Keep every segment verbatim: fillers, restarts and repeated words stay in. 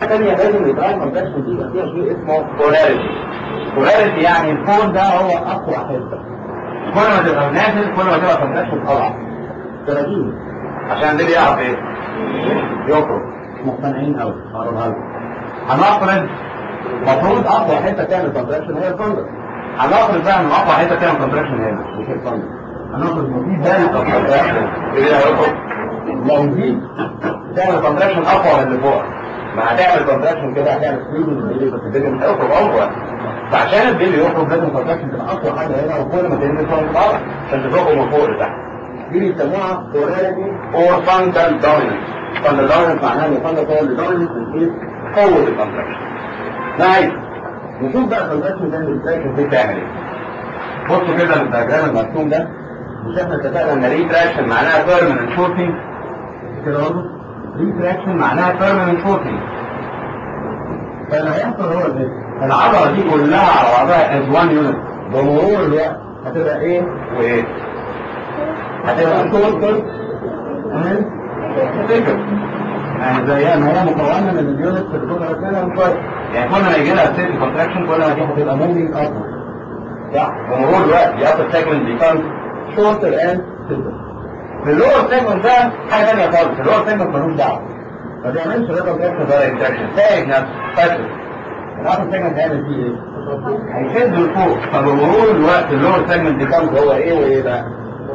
ثانية لازم يبقى الكونتراكشن دي يبقى فيها شيء اسمه بولاريتي. بولاريتي يعني البول ده هو أقوى حتة. كل ما تبقى نازل كل ما تبقى كونتراكشن أضعف. ثلاثين عشان ده بيعرف إيه؟ يخرج. مقتنعين أوي. هقولها لكم. هنفرض المفروض أقوى حتة تعمل كونتراكشن هي الفندق. هنفرض بقى إن أقوى حتة تعمل كونتراكشن هنا مش الفندق. هنفرض إن في ثالث كونتراكشن إيه هيخرج؟ لو دي تعمل كونتراكشن أقوى من اللي فوق. ما هتعمل كونتراكشن كده هتعمل سكرين البيبي بس البيبي مش هيخرج اول. فعشان البيبي يخرج لازم كونتراكشن تبقى اقوى حاجه هنا وكل ما تنزل فوق الارض عشان تزقه من فوق لتحت. دي بيسموها بولاريتي اور فانكال دوميننس. فانكال دوميننس معناها ان الفانكال هو اللي دوميننس من حيث قوه الكونتراكشن. نايس. نشوف بقى الكونتراكشن ده الكونتراكشن دي بتعمل ايه. بصوا كده الدياجرام المرسوم ده. مش احنا اتفقنا ان ريتراكشن معناها بيرمننت شورتنج كده برضه؟ ريتراكشن معناها بيرمننت شورتنج. فاللي هيحصل هو ايه؟ العضله دي كلها على بعضها از وان يونت بمرور الوقت هتبقى ايه وايه؟ هتبقى شورتر اند ثيكر. يعني زي ما هي مكونه من اليونت اللي كنا رسمينها من شويه. يعني كل ما يجي لها ستيت كونتراكشن كل ما دي هتبقى موفينج ابورد. صح؟ بمرور الوقت the upper segment becomes shorter and thicker. في اللور سيجمنت ده حاجه ثانيه خالص. اللور سيجمنت ملوش دعوه. ما بيعملش لا كونتراكشن ولا انتراكشن. سايب نفسه فاشل. الابر سيجمنت هيعمل فيه ايه؟ هيشد لفوق. فبمرور الوقت اللور سيجمنت بيكمز هو ايه وايه بقى؟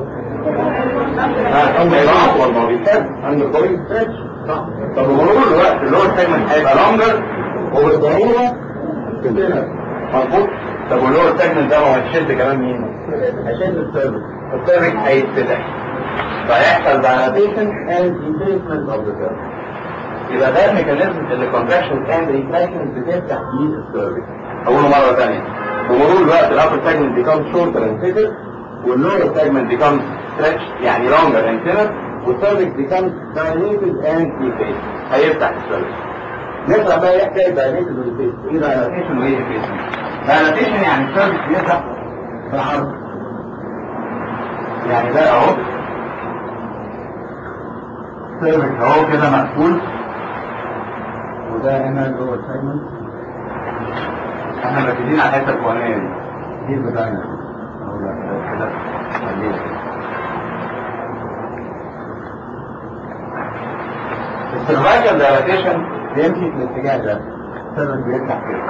ها هيبقى اطول. ما هو بيتشد عند الكوين ستريتش. صح. فبمرور الوقت اللور سيجمنت هيبقى لونجر وبالضروره كده. مظبوط. طب واللور سيجمنت ده هو هيشد كمان مين؟ هيشد السيرفكس. السيرفكس هيتفتح. فيحصل dilatation and effacement of the cervix. يبقى ده الميكانيزم اللي contractions and retractions بتفتح فيه السيرفكس. أقوله مرة ثانية. بمرور الوقت الأبر segment becomes shorter and thicker والlower segment becomes stretched يعني longer and thinner والسيرفكس becomes dilated and effaced. هيفتح السيرفكس. نقرأ بقى ايه حكاية dilated و effaced. ايه dilatation وايه effacement؟ dilatation يعني السيرفكس بيفتح في العرض. يعني ده اهو السيرفكس اهو كده مقفول وده هنا جوه السيجمنت. احنا مركزين على الحته الفوقانيه دي دي الفاجينا اهو كده خليها. السيرفايكال دايلاتيشن بيمشي في الاتجاه ده. السيرفكس بيفتح كده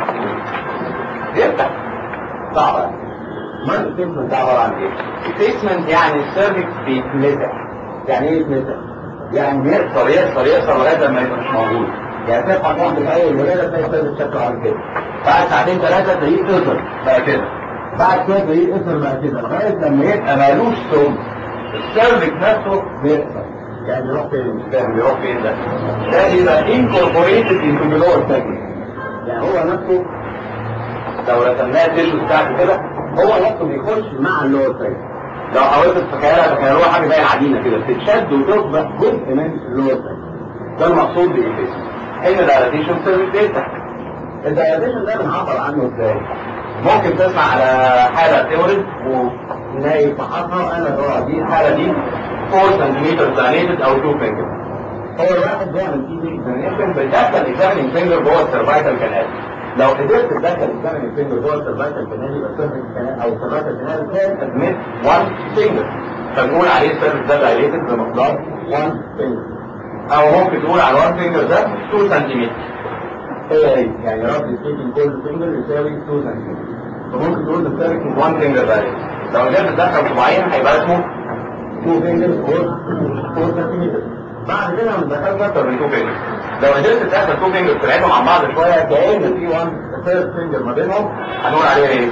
بيفتح صعبه. ما الفيسمنت ده عباره عن ايه؟ الفيسمنت يعني السيرفكس بيتمسح. يعني ايه يتمسح؟ يعني بيقصر يقصر يقصر لغايه لما يبقى مش موجود. يعني تفتح واحد في اول ولاده تلاقي السيرفكس شكله عامل كده. بعد ساعتين ثلاثه تلاقيه قصر بقى كده. بعد كده تلاقيه قصر بقى كده لغايه لما يبقى مالوش ثوم. السيرفكس نفسه بيقصر. يعني بيروح فين؟ مش فاهم بيروح فين ده؟ ده يبقى انكوربوريتد انتو ذا لور سيجمنت. يعني هو نفسه لو رسمناه التيشو بتاعته كده هو نفسه بيخش مع اللور سيجمنت. لو حاولت تتخيلها تخيلوها حاجه زي العجينه كده بتتشد وتصبح جزء من اللور سيجمنت. ده المقصود بالإفيسمنت. حين الدايلاتيشن سيرفكس بيفتح. الدايلاتيشن ده بنعبر عنه ازاي؟ ممكن تسمع على حاله تولد ونلاقي فحصها انا اه دي الحاله دي أربعة سنتيمتر دايليتد او اتنين فينجر. هو الواحد بيعمل فيه اكزامينشن بيدخل اكزاميننج فينجر جوه السيرفايكال كانال. لو قدرت تدخل اكزاميننج فينجر جوه السيرفايكال كانال يبقى السيرفايكال كانال او السيرفايكال كانال كان ادميت واحد فينجر. فنقول عليه السيرفكس ده دايليتد بمقدار واحد فينجر. او ممكن تقول على الوان فينجر ده اتنين سنتيمتر. هي يعني رابط سبيكينج كل فينجر يساوي اتنين سنتيمتر. فممكن تقول السيرفكس واحد فينجر دايليتد. لو قدرت تدخل صباعين هيبقى اسمه اتنين فينجرز اور اربعة سنتيمتر. بعد كده ما تدخلش اكتر من اتنين فينجرز. لو قدرت تدخل اتنين فينجرز تلعبهم مع بعض شويه كأن في واحد ثيرد فينجر ما بينهم هنقول عليه ايه؟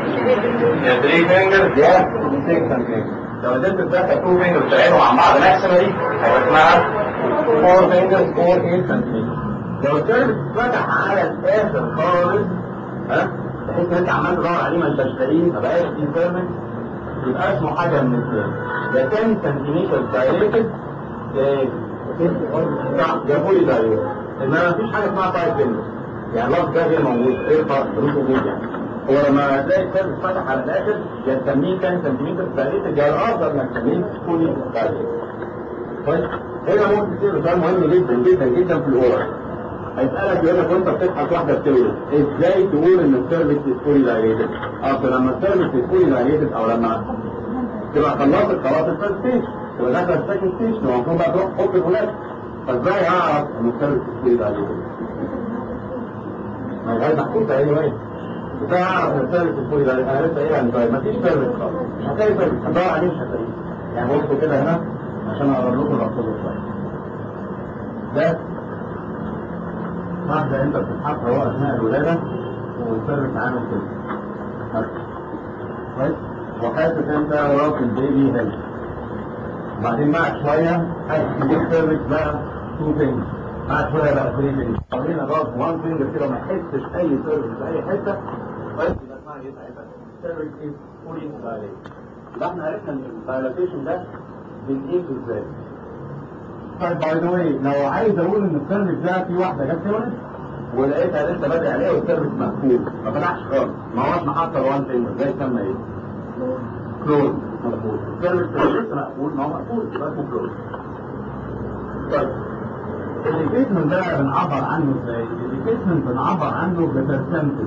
يا تلاتة فينجرز يا ستة سنتيمتر. لو قدرت تدخل اتنين فينجرز تلعبهم مع بعض ماكسيمالي هيبقى اسمها اربعة فينجرز اور تمانية سنتيمتر. لو السيرفكس اتفتح على الاخر خالص ها بحيث ان انت عمال تدور عليه ما انتش لاقيه ما بقاش فيه سيرفكس يبقى اسمه حاجه من اثنين. يا عشرة سنتيمتر دايركتد يا فولي دايركتد. انما مفيش حاجه اسمها فايف فينجرز. يعني اللفظ ده غير موجود غير ملوش وجود. يعني هو لما تلاقي السيرفكس فتح على الاخر يا تسميه عشرة سنتيمتر دايركتد يا الافضل انك تسميه فولي دايركتد. طيب هنا ممكن تصير سؤال مهم جدا جدا جدا في الاورال. هيسألك يقول لك وانت بتبحث واحدة بتولد ازاي تقول ان السيرفكس فولي دايليتد؟ اصل لما السيرفكس فولي دايليتد او لما تبقى خلصت خلاص الفيرست ستيج تبقى داخله السكند ستيج تبقى المفروض بقى تروح تحط الولاد. فازاي اعرف ان السيرفكس فولي دايليتد؟ ما هي محطوطة ايه وين؟ ازاي اعرف ان السيرفكس فولي دايليتد؟ انا لسه قايلها من شويه مفيش سيرفكس خالص مش هتلاقي سيرفكس هتدور عليه مش هتلاقيه. يعني بصوا كده هنا عشان اقرب لكم الرصيد شويه. ده واحدة انت بتسحبها هو اثناء الولادة والسيرفكس عامل كده. كويس؟ وحاسس انت راس البيبي هنا. وبعدين بعد شوية حاسس ان السيرفكس بقى تو فينجر. بعد شوية بقى ثري فينجر. خلينا راس وان فينجر كده ما يحسش اي سيرفكس في اي حتة. كويس؟ يبقى اسمها ايه ساعتها؟ السيرفكس از فولي دايليتد. يبقى احنا عرفنا ان الدايلاتيشن ده بنقيسه ازاي؟ طيب باي ذا واي لو عايز اقول ان السيرفكس ده في واحده جت تولد ولقيتها لسه بادئ عليها والسيرفكس مقفول ما فتحش خالص ما هوش محطه وان فينجر ده يسمى ايه؟ كلوز. مظبوط. السيرفكس لسه مقفول ما هو مقفول يبقى اسمه كلوز. طيب الريبيتمنت ده بنعبر عنه ازاي؟ الريبيتمنت بنعبر عنه ببرسنتج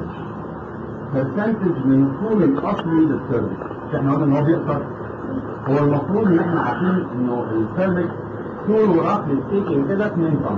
برسنتج من طول الاصلي للسيرفكس. احنا قلنا ان هو بيقصر. هو المفروض ان احنا عارفين انه السيرفكس طوله رقم التيكين كده اتنين سم.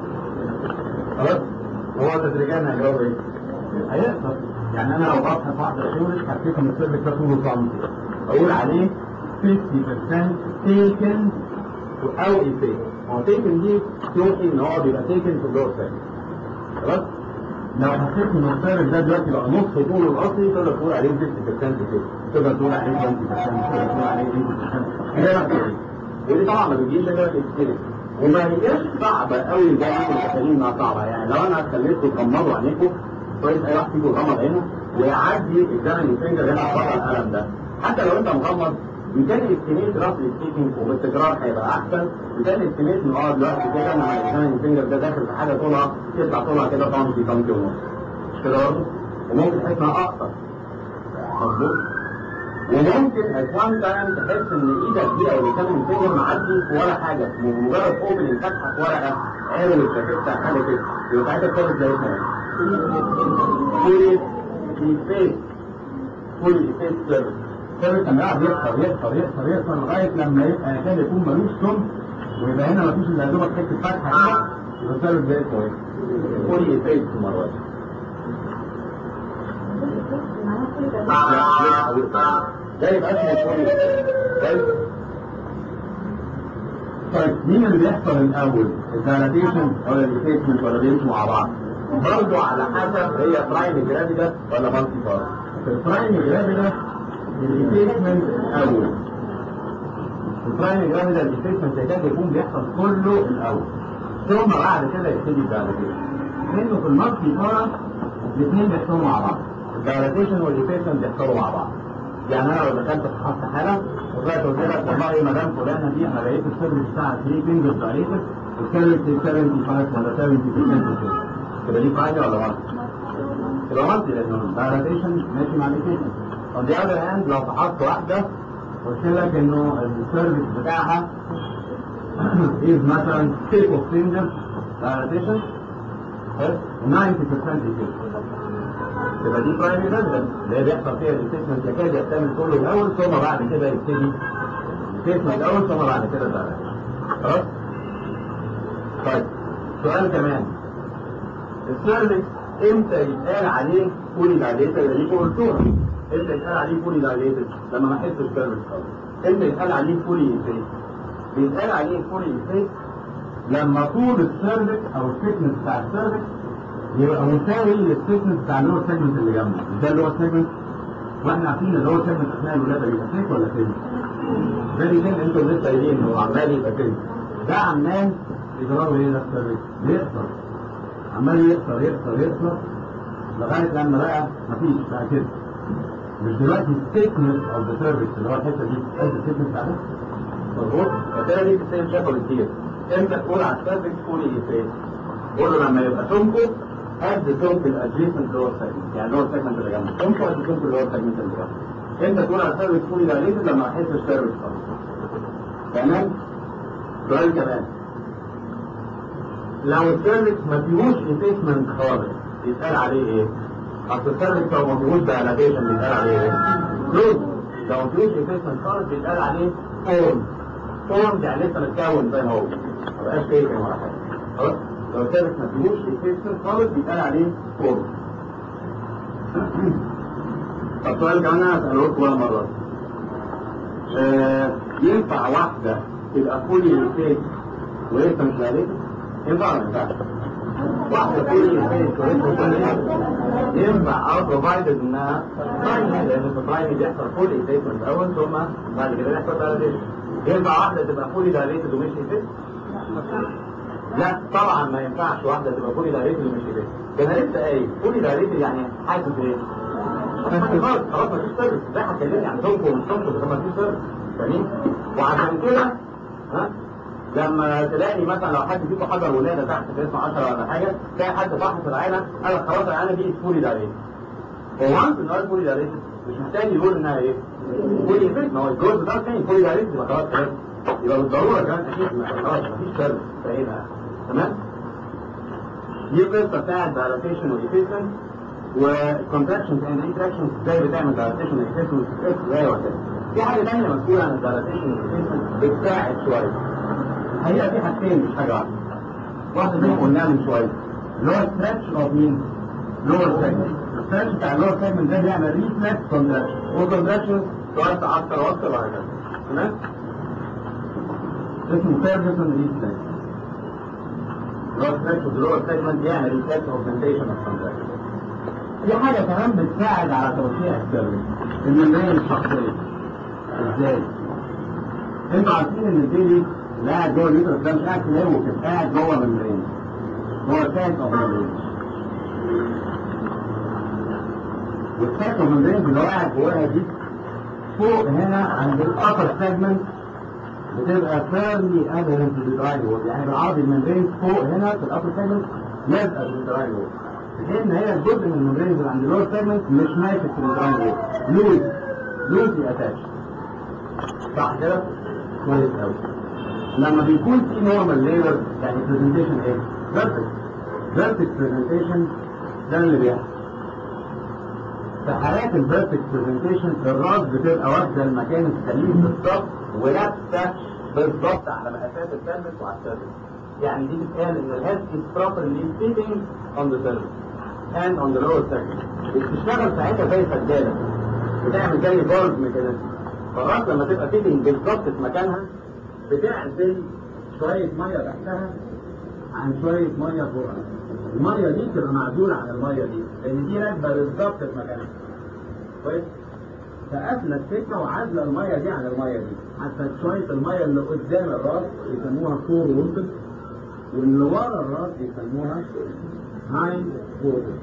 خلاص؟ هو تدريجيا هيجاوب ايه؟ هيقصر. يعني انا لو ببحث واحده شغل حسيت ان السيرفكس ده طوله سم اقول عليه خمسين بالمية تيكن او ايفيك. هو تيكن دي توحي ان هو بيبقى تيكن في اللور سيرفكس. خلاص؟ لو حسيت ان السيرفكس ده دلوقتي بقى نص طوله الاصلي تقدر تقول عليه خمسين بالمية كده. تقدر تقول عليه عشرين بالمية تقدر تقول عليه ثمانين بالمية كده. ودي طبعا ما بتجيش غير الاكسبيرينس وما هياش صعبه قوي زي ما انتم متخيلين انها صعبه. يعني لو انا خليتكم تغمضوا عينيكم كويس اي واحد فيكم يغمض عينه ويعدي الزمن الفنجر هنا بره القلم ده حتى لو انت مغمض بتاني استيميت رفل التيكينج وبالتكرار هيبقى احسن. بتاني استيميت ان اه دلوقتي كده لما الزمن الفنجر ده داخل في حاجه طولها تطلع طولها كده سنتي سنتي ونص مش كده برضه؟ وممكن تحس انها اقصر. مظبوط؟ وممكن اتوان تايم تحس ان ايدك دي او الكلام الفينجر معدي في ولا حاجه مجرد اوبننج فتحه في ورقه عارف الجاكيت حاجه كده يبقى ساعتها الكلام ده اسمه ايه؟ فولي فيس فولي فيس سيرفيس. السيرفيس لما يقعد يكسر يكسر يكسر يكسر لغايه لما يبقى يكاد يكون ملوش سم ويبقى هنا مفيش الا يا دوبك حته فتحه كده يبقى السيرفيس ده اسمه ايه؟ فولي فيس المره دي. ده يبقى اسمه فولي فيس. طيب مين اللي بيحصل الاول؟ الدايلاتيشن ولا الريفيسمنت ولا بيمشوا مع بعض؟ برضه على حسب هي برايم جرافيدا ولا مالتي بارت. في البرايم جرافيدا الريفيسمنت الاول. البرايم جرافيدا الريفيسمنت يكاد يكون بيحصل كله الاول ثم بعد كده يبتدي الدايلاتيشن. لانه في المالتي بارت الاثنين بيحصلوا مع بعض. الدايلاتيشن والريفيسمنت بيحصلوا مع بعض. يعني انا لو دخلت في حصه حاله وطلعت قلت لك والله ما دام فلانه دي انا لقيت السيرفيس بتاعها ثري فينجرز دايليتد السيرفيس خمسين وخمسين ولا سبعين بالمية كده تبقى دي برايمري ولا مالتي؟ تبقى مالتي لانه الدايلاتيشن ماشي مع الريفيسمنت. اون ذا اذر هاند لو فحصت واحده قلت لك انه السيرفيس بتاعها از مثلا ستيك اوف فينجرز دايلاتيشن تسعين بالمية كده تبقى دي برايمري ريزيدنس اللي هي بيحصل فيها الريفيسمنت يكاد يكتمل كله الاول ثم بعد كده يبتدي الريفيسمنت الاول ثم بعد كده الدايلاتيشن. خلاص؟ طيب سؤال كمان السيرفكس امتى يتقال عليه فولي دايليتد؟ اللي دي قلتوها امتى يتقال عليه فولي دايليتد؟ لما ما احسش السيرفكس خالص. امتى يتقال عليه فولي انفيت؟ بيتقال عليه فولي انفيت لما طول السيرفكس او الثيكنس بتاع السيرفكس يبقى مساوي للثيكنس بتاع اللور سيجمنت اللي جنبه. ده اللور سيجمنت واحنا عارفين اللور سيجمنت اثناء الولاده بيبقى ثيك ولا ثين؟ فيري ثين. انتوا لسه قايلين انه عمال يبقى ثين. ده عمال يجربوا ايه ده السيرفكس؟ بيقصر عمال يقصر يقصر يقصر لغايه لما بقى مفيش بقى كده. مش دلوقتي الثيكنس اوف ذا سيرفكس اللي هو الحته دي قد الثيكنس بتاعتها؟ مظبوط؟ الحته دي بتساوي شكل كتير. امتى تقول على السيرفكس فولي انفيت؟ قول له لما يبقى سمكه قد سمك الادجيسنت لور سيجمنت، يعني اللور سيجمنت اللي جنبه سمكه قد سمك اللور سيجمنت اللي جنبه. انت تقول على السيرفكس فولي دايليتد لما احس السيرفكس خالص. تمام؟ سؤال كمان لو السيرفكس ما فيهوش انفيسمنت خالص يتقال عليه ايه؟ اصل السيرفكس لو ما فيهوش دايلاتيشن بيتقال عليه ايه؟ كلوز. لو ما فيهوش انفيسمنت خالص بيتقال عليه فورم. فورم يعني لسه متكون زي ما هو، ما بقاش تيكن ولا حاجه. خلاص؟ لو السيرفكس ما فيهوش انفيسمنت خالص بيتقال عليه فورم. طب سؤال كمان انا هسأله لكم بقى مرة. آه ينفع واحدة تبقى فولي فيك ولسه مش دايليتد؟ ينفع ولا ما ينفعش؟ واحدة فولي فيك ولسه مش دايليتد؟ ينفع اه بروفايدد انها برايمري، لان في البرايمري بيحصل فولي فيكمنت اول ثم بعد كده بيحصل دايليتد. ينفع واحدة تبقى فولي دايليتد ومش فيك؟ لا طبعا ما ينفعش واحدة تبقى فولي دايليتد ومش فيك. ده انا لسه قايل فولي دايليتد يعني حاسس ايه؟ خلاص خلاص مفيش سر، زي هتكلمني عن صوته ومش صوته بس مفيش سر. جميل. وعشان كده ها لما تلاقي مثلا لو حد فيكم حضر ولاده تحت في اسمه عشرة ولا حاجه، تلاقي حد فحص العينه قال لك خلاص العينه دي فولي دايليتد. هو وانس ان هو فولي دايليتد مش محتاج يقول انها ايه؟ فولي فيت. ما هو الجوز ده تاني فولي دايليتد يبقى خلاص كده. يبقى بالضروره كمان اكيد خلاص مفيش سر فاهمها. تمام؟ دي القصه بتاعت دايلاتيشن وايفيسمنت والكونتراكشنز اند ريتراكشنز ازاي بتعمل دايلاتيشن وايفيسمنت ازاي وكده. في حاجه ثانيه مسؤوله عن الدايلاتيشن والايفيسمنت بتساعد شويه. الحقيقه في حاجتين مش حاجه واحده. واحده منهم قلناها من شويه اللي هو ستريتش اوف مين؟ لور سيجمنت. الستريتش بتاع اللور سيجمنت ده بيعمل ريفلكس كونتراكشن والكونتراكشن توسع اكتر واكتر وهكذا. تمام؟ اسمه فيرجسون ريفلكس. اللي هو ستريتش اوف لور سيجمنت يعمل ريفلكس اوجمنتيشن اوف كونتراكشن. في حاجة كمان بتساعد على توسيع السيرفكس الممبرين الشخصية. ازاي؟ انتوا عارفين ان البيبي اللي قاعد جوه اليوترس ده مش قاعد في الهواء كده، قاعد جوه ممبرين. جوه الساك اوف ممبرين. والساك اوف ممبرين اللي هو قاعد جواها دي فوق هنا عند الابر سيجمنت بتبقى فيرلي ادهرنت للدراي وول، يعني بالعربي الممبرين فوق هنا في الابر سيجمنت لازقه بالدراي وول. لان هي الجزء من الممبرين اللي عند اللور سيجمنت مش ماسك في الدراي وول، لوز لوزي اتاتش. صح كده؟ كويس قوي. لما بيكون في نورمال لاير يعني برزنتيشن ايه؟ فيرتكس. فيرتكس برزنتيشن ده اللي بيحصل. في حالات الفيرتكس برزنتيشن الراس بتبقى واخده المكان السليم بالظبط ولابسه بالظبط على مقاسات السيرفكس وعلى السيرفكس. يعني دي بتقال ان الهيد is properly sitting on the surface and on the lower segment. بتشتغل ساعتها زي سجاده بتعمل زي بارد ميكانيزم. فالراس لما تبقى sitting بالظبط في مكانها بتعزل شويه ميه تحتها عن شويه ميه فوقها. الميه دي تبقى معزوله عن الميه دي لان دي راكبه بالظبط في مكانها. كويس؟ فقافله السكه وعازله الميه دي عن الميه دي، حتى شويه الميه اللي قدام الراس يسموها فور ووتر واللي ورا الراس يسموها هايند ووتر.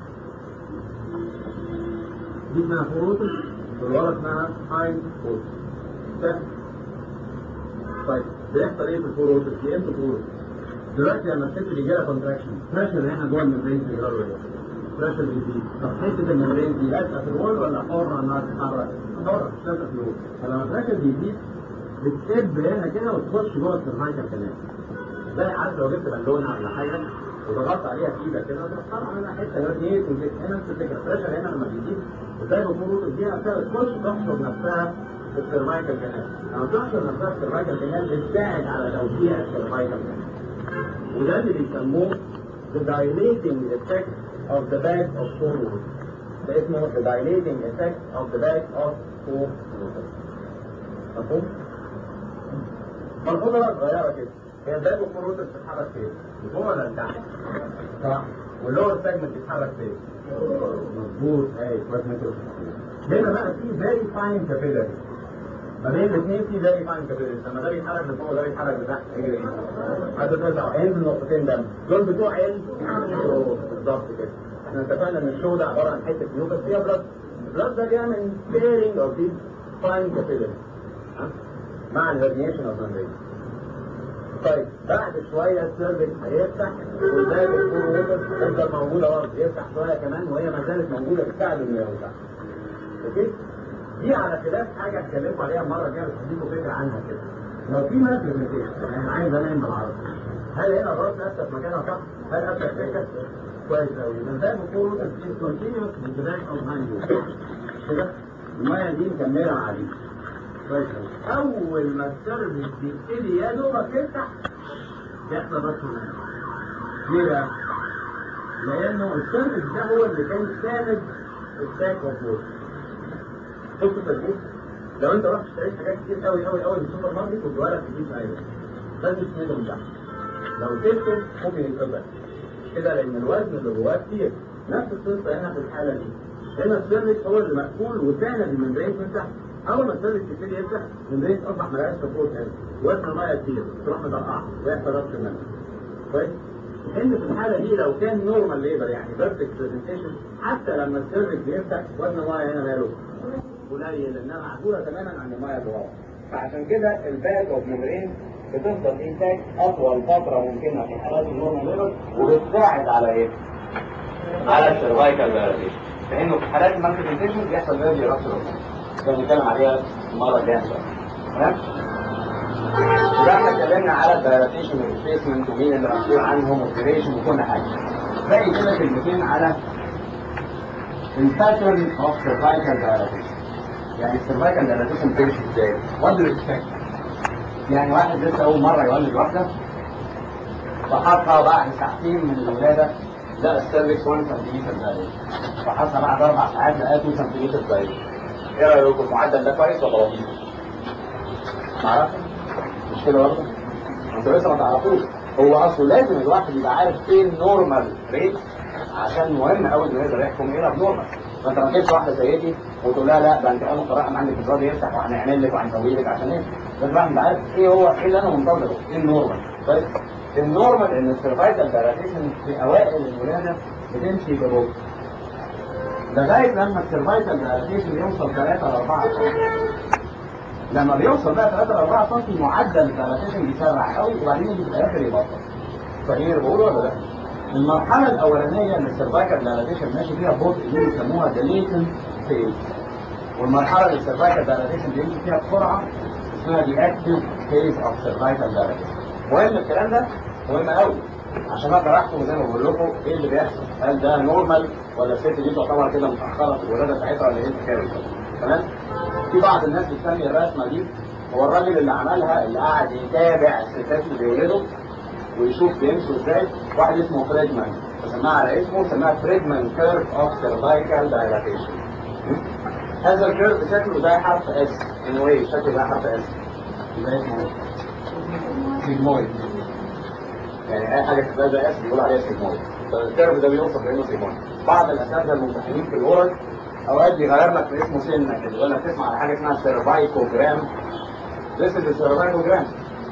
دي اسمها فور ووتر واللي ورا اسمها هايند ووتر. طيب بيحصل ايه في الفور ووتر؟ في امتى فور ووتر؟ دلوقتي لما الست بيجي لها كونتراكشن بريشر هنا جوه الممبرين في الجرار ايه؟ بريشر بيزيد. طب حته الممبرين دي لازقه في الوول ولا حره انها تتحرك؟ حره مش لازقه في الوول. فلما البريشر بيزيد بتسب هنا كده وتخش جوه السيرفايكال كمان. زي عارف لو جبت بالونه ولا حاجه وضغطت عليها في ايدك كده وتطلع منها حته هرنيه وجيت هنا نفس الفكره. البريشر هنا لما بيزيد وزي ما بنقول دي نفسها تخش تحشر نفسها في السيرفايكال كمان. لما تحشر نفسها في السيرفايكال كمان بتساعد على توسيع السيرفايكال كمان. وده اللي بيسموه the dilating effect of the back of forward. ده اسمه the dilating effect of the back of forward. مفهوم؟ ملحوظة بقى صغيرة كده. هي الباك اوف فورورد بتتحرك فين؟ لفوق ولا لتحت؟ صح. واللور سيجمنت بيتحرك فين؟ مظبوط. ايوه كويس انك قلت. هنا بقى في فيري فاين كابيلاري. ما بين الاثنين في فيري فاين كابيلاري. لما ده بيتحرك لفوق وده بيتحرك لتحت يجري ايه؟ هتتوزع عين النقطتين دم. دول بتوع عين بالظبط كده. احنا اتفقنا ان الشو ده عبارة عن حتة ميوكس فيها بلاد. البلاد ده بيعمل سبيرنج اوف دي فاين كابيلاري. مع الهرنيشن اوف ممبرين. طيب بعد شويه السيرفكس هيفتح والباقي الفور ووتر تفضل موجوده برضه، يفتح شويه كمان وهي ما زالت موجوده بتساعد انه يوسع. اوكي؟ دي على خلاف حاجه اتكلموا عليها المره الجايه بس هديكم فكره عنها كده. لو في ماسك يعني عايز انام بالعربي هل هنا الراس نفسها في مكانها صح؟ هل ابدا سكه؟ كويس قوي. يبقى ده بفور روتس از كونتينيوس with the back of hind كده الميه دي مكمله مع دي. كويس قوي. اول ما السيرفس بيبتدي يا دوبك يفتح يحصل راسه هنا. ليه بقى؟ لانه السيرفس ده هو اللي كان ساند الساك اوف ووتر. بص التركيز، لو انت رحت اشتريت حاجات كتير قوي قوي قوي في السوبر ماركت وجوالك تجيب ايوه لازم تسنده من تحت. لو سبته ممكن يتقطع كده لان الوزن اللي جواه كتير. نفس القصه هنا في الحاله دي. هنا السيرفس هو اللي مقفول وساند الممبرين من تحت. اول ما السيرفس يبتدي يفتح الممبرين اصبح ملهاش سبورت هنا. وزن الميه كتير تروح مطرقعها ويحصل ربط المنع. كويس؟ ان في الحاله دي لو كان نورمال ليبر يعني بيرفكت برزنتيشن حتى لما السيرفس بيفتح وزن الميه هنا ماله؟ قليل لانها معزوله تماما عن الميه اللي ورا. فعشان كده الباك اوف ممبرين بتفضل انتاج اطول فتره ممكنه في حالات النورمال ليبر وبتساعد على ايه؟ على السيرفايكال دايلاتيشن. لانه في حالات المالتيبيكيشن بيحصل فيري رابشر ده بنتكلم عليها المره الجايه تمام؟ يبقى احنا اتكلمنا على الدايلاتيشن والسبيسمنت ومين اللي مسؤول عنهم والديريشن وكل حاجه. باقي كده كلمتين على الباترن اوف سيرفايكال دايلاتيشن. يعني السيرفايكال دايلاتيشن بتمشي ازاي؟ وات دو اكسبكت؟ يعني واحد لسه اول مره يولد واحده فحطها بعد ساعتين من الولاده لقى السيرفكس واحد سنتيمتر دايلاتيشن. فحطها بعد اربع ساعات لقى اتنين سنتيمتر دايلاتيشن. ايه رايكم المعدل ده كويس ولا بطيء؟ معرفش؟ مش كده برضه؟ انتوا لسه ما تعرفوش. هو اصله لازم الواحد يبقى عارف فين نورمال ريت عشان مهم قوي انه يقدر يحكم ايه ابنورمال. فانت ما تجيبش واحده زي دي وتقول لها لا ده انت اول قراءه عندك الراجل يفتح وهنعمل لك وهنسوي لك عشان ايه؟ لازم الواحد يبقى عارف ايه هو ايه اللي انا منتظره؟ ايه النورمال؟ طيب النورمال ان السيرفايكال دايلاتيشن في اوائل الولاده بتمشي ببطء. لغايه لما السيرفايكال دايلاتيشن يوصل ثلاثة ل أربعة سم. لما بيوصل بقى ثلاثة ل أربعة سم معدل الدايلاتيشن بيسرع قوي وبعدين يجي في الاخر يبطل. فاهمين اللي بقوله ولا لا؟ المرحلة الأولانية اللي السيرفايكال دايلاتيشن ماشي فيها ببطء دي بيسموها ديليتن فيز. والمرحلة اللي السيرفايكال دايلاتيشن بيمشي فيها بسرعة اسمها دي اكتيف فيز اوف سيرفايكال دايلاتيشن. مهم الكلام ده؟ مهم قوي عشان اقدر احكم زي ما بقول لكم ايه اللي بيحصل، هل ده نورمال ولا الست دي تعتبر كده متأخرة في الولادة بتاعتها ولا ايه الحكاية؟ تمام؟ في بعض الناس بتسمي الرسمة دي هو الراجل اللي عملها اللي قاعد يتابع الستات اللي بيولدوا ويشوف بيمشوا ازاي، واحد اسمه فريدمان فسماها على اسمه سماها فريدمان كيرف اوف سيرفايكال دايلاتيشن. هذا الكيرف شكله زي حرف اس انه ايه شكله زي حرف اس يبقى اسمه سيجمويد. يعني اي حاجه تبقى زي اس بيقول عليها سيجمويد. فالكيرف ده بيوصف بانه سيجمويد. بعض الاساتذه الممتحنين في الاورال اوقات بيغير لك في اسمه سنه كده يقول لك تسمع على حاجه اسمها سيرفايكوجرام. This is the cervicogram.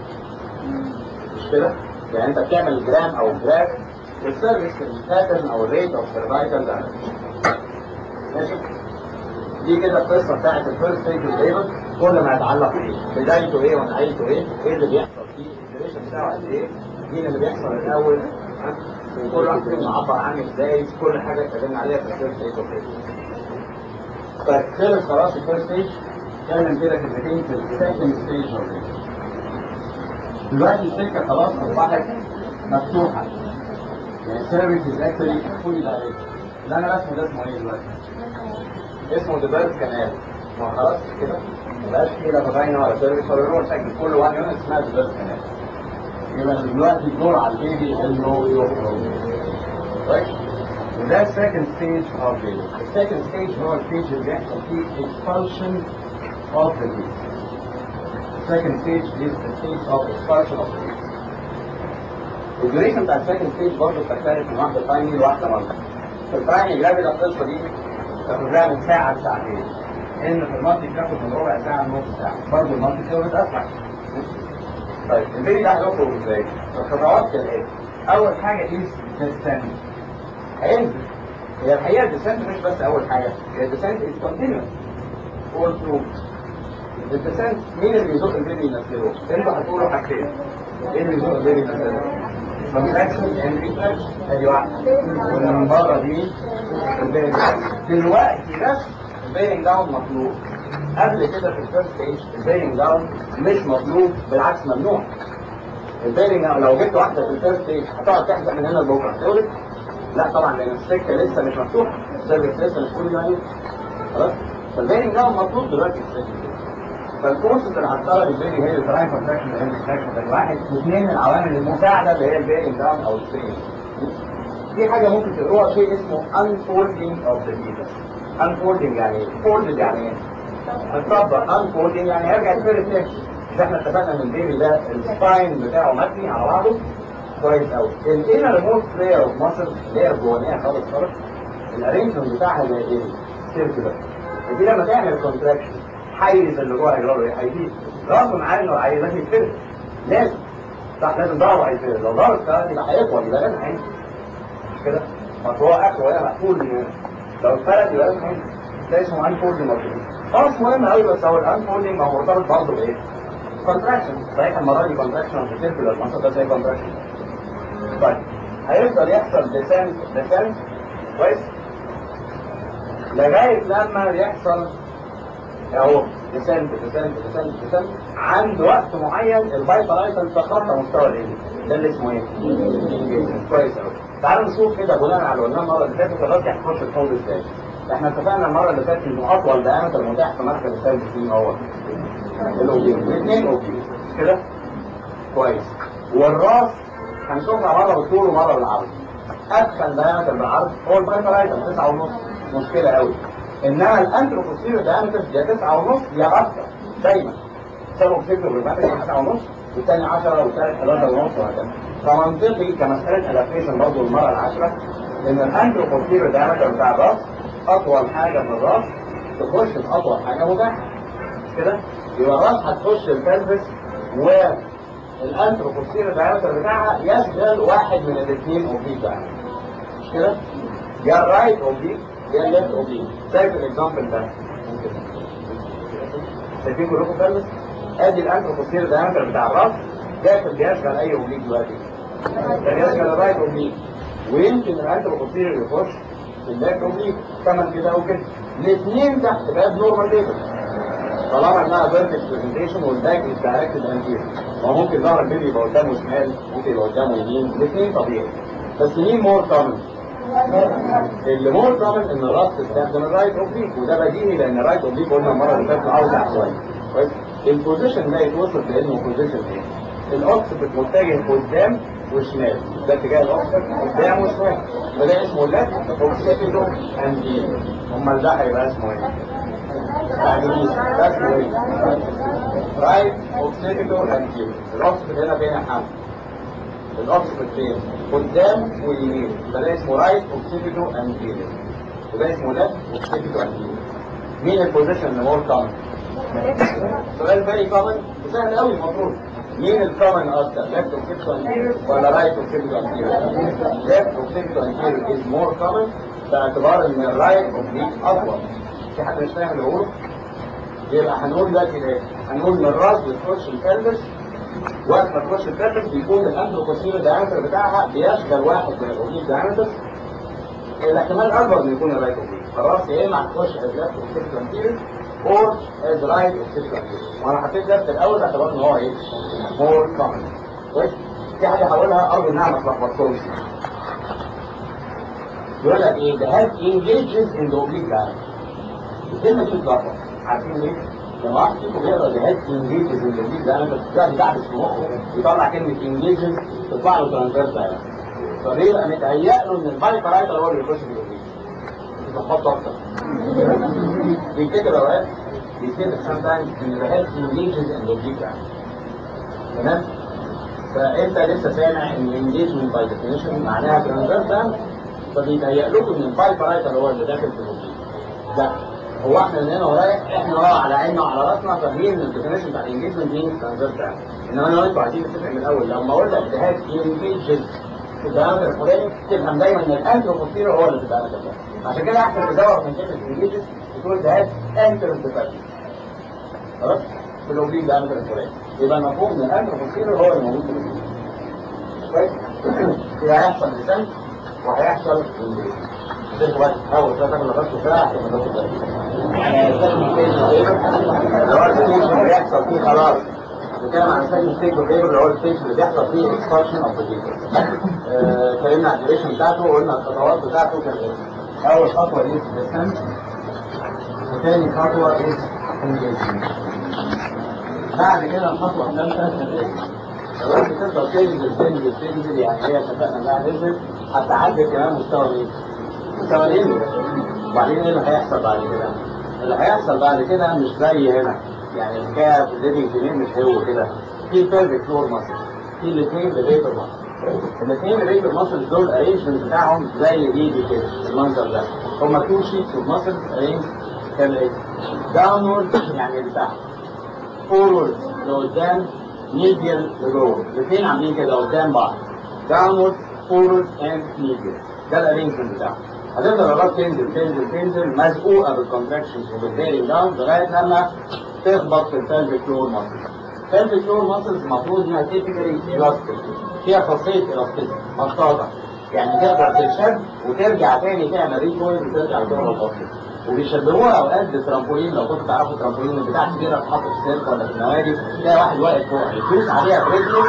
مش كده؟ يعني انت بتعمل جرام او جراف للسيرفكس الباترن او الريت او السيرفايكال دايلاتيشن. ماشي؟ دي كده القصه بتاعت الفيرست ستيج ليبر كل ما يتعلق بايه؟ بدايته ايه ونهايته ايه؟ ايه اللي بيحصل فيه؟ الديوريشن بتاعه قد ايه؟ مين اللي بيحصل الاول؟ وكل واحد فيهم معبر عنه ازاي؟ كل حاجه اتكلمنا عليها في الفيرست ستيج اوف ليبر. طيب خلص خلاص الفيرست ستيج. نتكلم كده كلمتين في السكند ستيج اوف ليبر. دلوقتي السكه خلاص اصبحت مفتوحه. يعني السيرفيس از اكشولي فولي دايركت. اللي انا رسمه ده اسمه ايه دلوقتي؟ اسمه ديفيرس كانال. ما خلاص كده مبقاش فيه لا فاجينا ولا سيرفيس ولا نور ساكن كل وان يونت اسمها ديفيرس كانال. يبقى دلوقتي الدور على البيبي انه يخرج. كويس؟ وده السكند ستيج اوف بيبي. السكند ستيج هو الستيج اللي بيحصل فيه اكسبالشن اوف ذا بيبي. second stage is the stage of expulsion of the baby. الديوريشن بتاع السكند ستيج برضه بتختلف من واحده برايمري لواحده مالتي. في البرايمري جرافيد القصه دي بتاخد لها من ساعه لساعتين. ان في المالتي بتاخد من ربع ساعه لنص ساعه. برضه المالتي بتولد اسرع. طيب البيبي ده هيخرج ازاي؟ الخطوات كالاتي. اول حاجه از ديسنت. هينزل. هي الحقيقه الديسنت مش بس اول حاجه، هي الديسنت از كونتينيوس اول ثرو. الديسنت مين اللي بيزق البيبي ينزله؟ انتوا هتقولوا حاجتين. ايه اللي بيزق البيبي ينزله؟ كونتراكشن اند ريتراكشن. ادي واحده. واللي من بره دي البيرنج داون. دلوقتي بس البيرنج داون مطلوب. قبل كده في الفيرست ستيج البيرنج داون مش مطلوب، بالعكس ممنوع. البيرنج لو جبت واحده في الفيرست ستيج هتقعد تحزق من هنا لبكره تولد؟ لا طبعا، لان السكه لسه مش مفتوحه، السيرفكس لسه مش كل ده خلاص. فالبيرنج ده مطلوب دلوقتي في السكه. فالكورسز اللي هتطلب البيرنج هي التراين كونتراكشن والهيد كونتراكشن، واحد واثنين من العوامل المساعده اللي هي البيرنج داون او السترين. في حاجه ممكن تقروها شيء اسمه unfolding of the fetus. unfolding يعني folded يعني ايه؟ هتطبق unfolding يعني هيرجع الفيرست ستيج. مش احنا اتفقنا ان البيبي ده السباين بتاعه مبني على بعضه كويس قوي. الانر ريموت بلاير اوف ماسل اللي هي الجوانيه خالص خالص الارينجمنت بتاعها زي ايه؟ سيركلر. دي لما تعمل كونتراكشن حيز اللي جوه هيجرى له هيزيد رغم عن انه عايزاه يتفرد. لازم صح، لازم ضهره هيتفرد. لو ضهره اتفرد يبقى هيطول، يبقى لازم هينزل. مش كده؟ ما هو اكل وهي مقفول من هنا. لو اتفرد يبقى لازم هينزل. ده اسمه انفولدنج اوف ذا اه مش مهم قوي، بس هو الانفولدنج ما هو مرتبط برضه بايه؟ كونتراكشن. صحيح المره دي كونتراكشن اوف ذا سيركلر المنطقه ده زي كونتراكشن. طيب هيفضل يحصل ديسنت ديسنت كويس لغايه لما يحصل اهو ديسنت ديسنت ديسنت ديسنت عند وقت معين البايبرايتال تخطى مستوى الانجليزي. ده اللي اسمه ايه؟ كويس قوي. تعالوا نشوف كده بناء على اللي قلناه المره اللي فاتت الراجل هيخش الحوض ازاي. احنا اتفقنا المره اللي فاتت انه اطول دايمتر متاح في مركز الثالث فيه هو الاوبيوم، الاثنين اوبيوم كده كويس. والراس هنشوفها مره بالطول ومره بالعرض. ادخل دايمتر بالعرض هو البايبرايتال تسعة ونص، مشكله قوي. انما الانتروبوستيريور دايمتر يا تسعة ونص يا اكثر دايما. سبب فكره بالمتر تسعة ونص والثاني عشرة والثالث حداشر ونص وهكذا. فمنطقي كمساله الافريشن برضه المره العاشره ان الانتروبوستيريور دايمتر بتاع الراس اطول حاجه في الراس تخش في اطول حاجه متاحه. مش كده؟ يبقى الراس هتخش البلفس والانتروبوستيريور دايمتر بتاعها يشغل واحد من الاثنين اوبليك دايمتر. مش كده؟ يا الرايت اوبليك يا الليفت اوبليك. شايف الاكزامبل ده؟ شايفين كلكم بلفس؟ ادي الانتروبوستيريور دايمتر بتاع الراس داخل بيشغل اي اوبليك دلوقتي. ده بيشغل الرايت اوبليك ويمكن الانتروبوستيريور يخش الليفت اوبليك كمان كده او كده. الاثنين تحت باب نورمال ليفل طالما انها فيرتكس برزنتيشن والباك از دايركتد انتير. هو ممكن ظهر البيبي يبقى قدامه شمال، ممكن يبقى قدامه يمين، الاثنين طبيعي. بس مين مور كومن؟ اللي مور كومن ان الراس تستخدم الرايت اوبليك، وده بديهي لان الرايت اوبليك قلنا المره اللي فاتت اوسع شويه. كويس؟ البوزيشن ده يتوصف بانه بوزيشن ايه؟ الاوكسيبت متجه قدام وشمال، ده اتجاه الاوكسيبت قدام وشمال، فده اسمه ليفت اوكسيبيتو اندير. امال ده هيبقى اسمه ايه؟ تعجبين ده اسمه ايه؟ رايت اوكسيبيتو اندير. الاوكسيبت هنا فين يا محمد؟ الاوكسيبت فين؟ قدام ويمين، فده اسمه رايت اوكسيبيتو اندير، وده اسمه ليفت اوكسيبيتو اندير. مين البوزيشن اللي مور كومن؟ سؤال فيري كومن وسهل قوي المفروض. مين الكومن اكتر؟ ليفت اوكسيبيتو انتيريور ولا رايت اوكسيبيتو انتيريور؟ ليفت اوكسيبيتو انتيريور از مور كومن باعتبار ان الرايت اوبليك اطول. في حد مش فاهم اللي بقوله؟ يبقى هنقول دلوقتي ايه؟ هنقول ان الراس بتخش البلفس، وقت ما تخش البلفس بيكون الانتروبوستيريور دايمتر بتاعها بيشغل واحد من الاوبليك دايمتر. الاحتمال اكبر ان يكون الرايت اوبليك. الراس يا اما هتخش از ليفت اوكسيبيتو انتيريور or as right اوكسيبيتو انتيريور. وانا حطيت ليفت الاول باعتبار ان هو ايه؟ more common. كويس؟ في حاجه هقولها ارجو انها ما تلخبطكمش. يقول لك ايه؟ the head engages in the oblique diameter. الكلمه دي بتلخبط. عارفين ليه؟ لما واحد فيكم بيقرا the head engages in the oblique diameter ده بيدعبس في مخه يطلع كلمه engages تطلع له transverse diameter. فبيبقى متهيأ له ان البايبرايتال هو اللي بيخش في الاوبليك. بتلخبطه اكتر. بيفتكر اوقات بيفتكر sometimes ان the head engages in the oblique diameter. تمام؟ فانت لسه سامع ان الانجيجمنت باي ديفينيشن معناها ترانزفيرس دايمتر، فبيتهيأ لكم ان البايبرايتال هو اللي داخل في الاوبليك. لا، هو احنا من هنا ورايح احنا اه على عيننا وعلى راسنا فاهمين ان الديفينيشن بتاع الانجيجمنت دي ترانزفيرس دايمتر، انما انا وانتوا عايزين نتفق من الاول لما اقول لك ده هاد انجيجز في الدايمتر الفلاني تفهم دايما ان الانتروبوستيريور هو اللي في الدايمتر ده. عشان كده احسن تزود من كلمه انجيجز تقول ده هاد انتروبوستيريور. خلاص؟ في الاوبليك دايمتر الفلاني يبقى المفهوم ان الانتروبوستيريور هو اللي موجود في الاوبليك. كويس؟ يبقى هيحصل ديسنت وهيحصل انجيجز. شوفوا بس اول ثلاثة من الغرب بسرعه عشان ما ناخدش بالنا. يعني السكن ستيج ايه؟ الوقت ستيج بيحصل فيه خلاص بتكلم عن السكند ستيج بيهيفير اللي هو الستيج اللي بيحصل فيه اكسبانشن اوف ذا اتكلمنا عن الديوريشن بتاعته وقلنا الخطوات بتاعته كانت ايه؟ اول خطوه ايه؟ ديسنت، وثاني خطوه ايه؟ انجيجمنت. بعد كده الخطوه الثالثه ايه؟ لو انت تفضل تنزل تنزل تنزل يعني هي اتفقنا انها تنزل هتعدي كمان مستوى مين؟ مستوى الانجل. وبعدين ايه اللي هيحصل بعد كده؟ اللي هيحصل بعد كده مش زي هنا، يعني الحكايه في الليفنج جنين مش هو كده. في البلفيك فلور ماسل، في الاثنين ليفيتر ماسل. الاثنين ليفيتر ماسل دول الارينجمنت بتاعهم زي ايدي كده المنظر ده. هما تو شيتس اوف ماسل ارينج كالاتي. داونورد يعني لتحت، فورورد لقدام، ميديال لجوه. الاثنين عاملين كده قدام بعض. داونورد فورورد اند ميديال. ده الارينجمنت بتاعهم. هتفضل الراس تنزل تنزل تنزل مزقوقه بالكونتراكشنز وبالبيرنج داون لغايه لما تخبط في البلفيك فلور ماسل. البلفيك فلور ماسلز المفروض انها تيبيكالي الاستيك، فيها خاصيه الاستيك مطاطه، يعني تقدر تتشد وترجع تاني تعمل ريكويل وترجع لجوه الاصل. وبيشبهوها اوقات بالترامبولين. لو كنتوا تعرفوا الترامبولين بتاع كبيره تتحط في السيرك ولا في النوادي تلاقي واحد واقف فوق يدوس عليها برجله.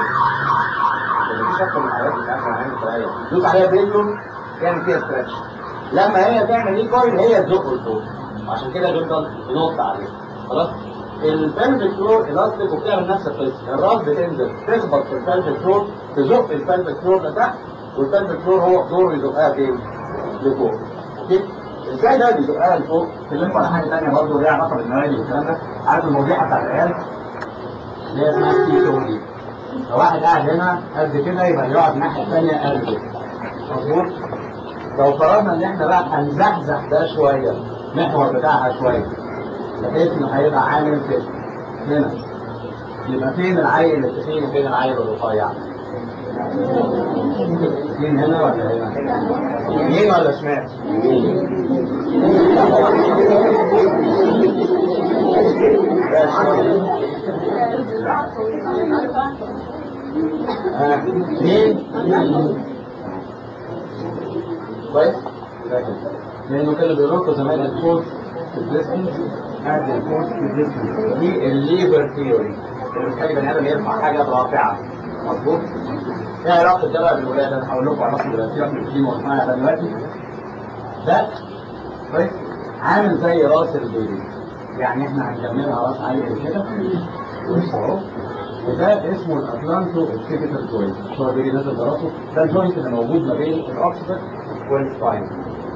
مفيش اكتر من الحاجات بتاعتها عين الطريقه، يدوس عليها برجله يعمل فيها ستريتش. لما هي تعمل ريكويل هي تزقه لفوق، عشان كده بيفضل ينط عليه. خلاص؟ البلفيك فلور الاستيك وبتعمل نفس القصه، الراس بتنزل تخبط في البلفيك فلور تزق البلفيك فلور لتحت، والبلفيك فلور هو دوره يزقها فين؟ لفوق. اوكي؟ ازاي ده بيزقها لفوق؟ اتكلموا على حاجه ثانيه برضه ليها علاقه بالنوادي والكلام ده. عارف الموضوع بتاع العيال اللي هي اسمها سي تو دي. لو واحد قاعد هنا قد كده يبقى يقعد الناحيه الثانيه قد كده. مظبوط؟ لو فرضنا ان احنا بقى هنزحزح ده شويه، المحور بتاعها شويه، بحيث انه هيبقى عامل كده هنا، يبقى فين العيل التخين وفين العيل الرفيع؟ فين هنا ولا هنا؟ يمين ولا شمال؟ ها مين؟ كويس؟ لانه كانوا بيقولوا لكم زمان الفورس ريزيستنس هذه الفورس ريزيستنس دي الليفر ثيوري اللي بتخلي بني ادم يرفع حاجه رافعه. مظبوط؟ ايه علاقه ده بقى بالولاده؟ انا هقول لكم علاقه دلوقتي رقم دي موضوعنا دلوقتي. ده كويس؟ عامل زي راس البيبي، يعني احنا هنكملها راس عاليه كده اهو. وده اسمه الاتلانتو اوكسيبيتال جوينت. هو بيجي نازل براسه، ده الجوينت اللي موجود ما بين الاوكسيبيت والسباين.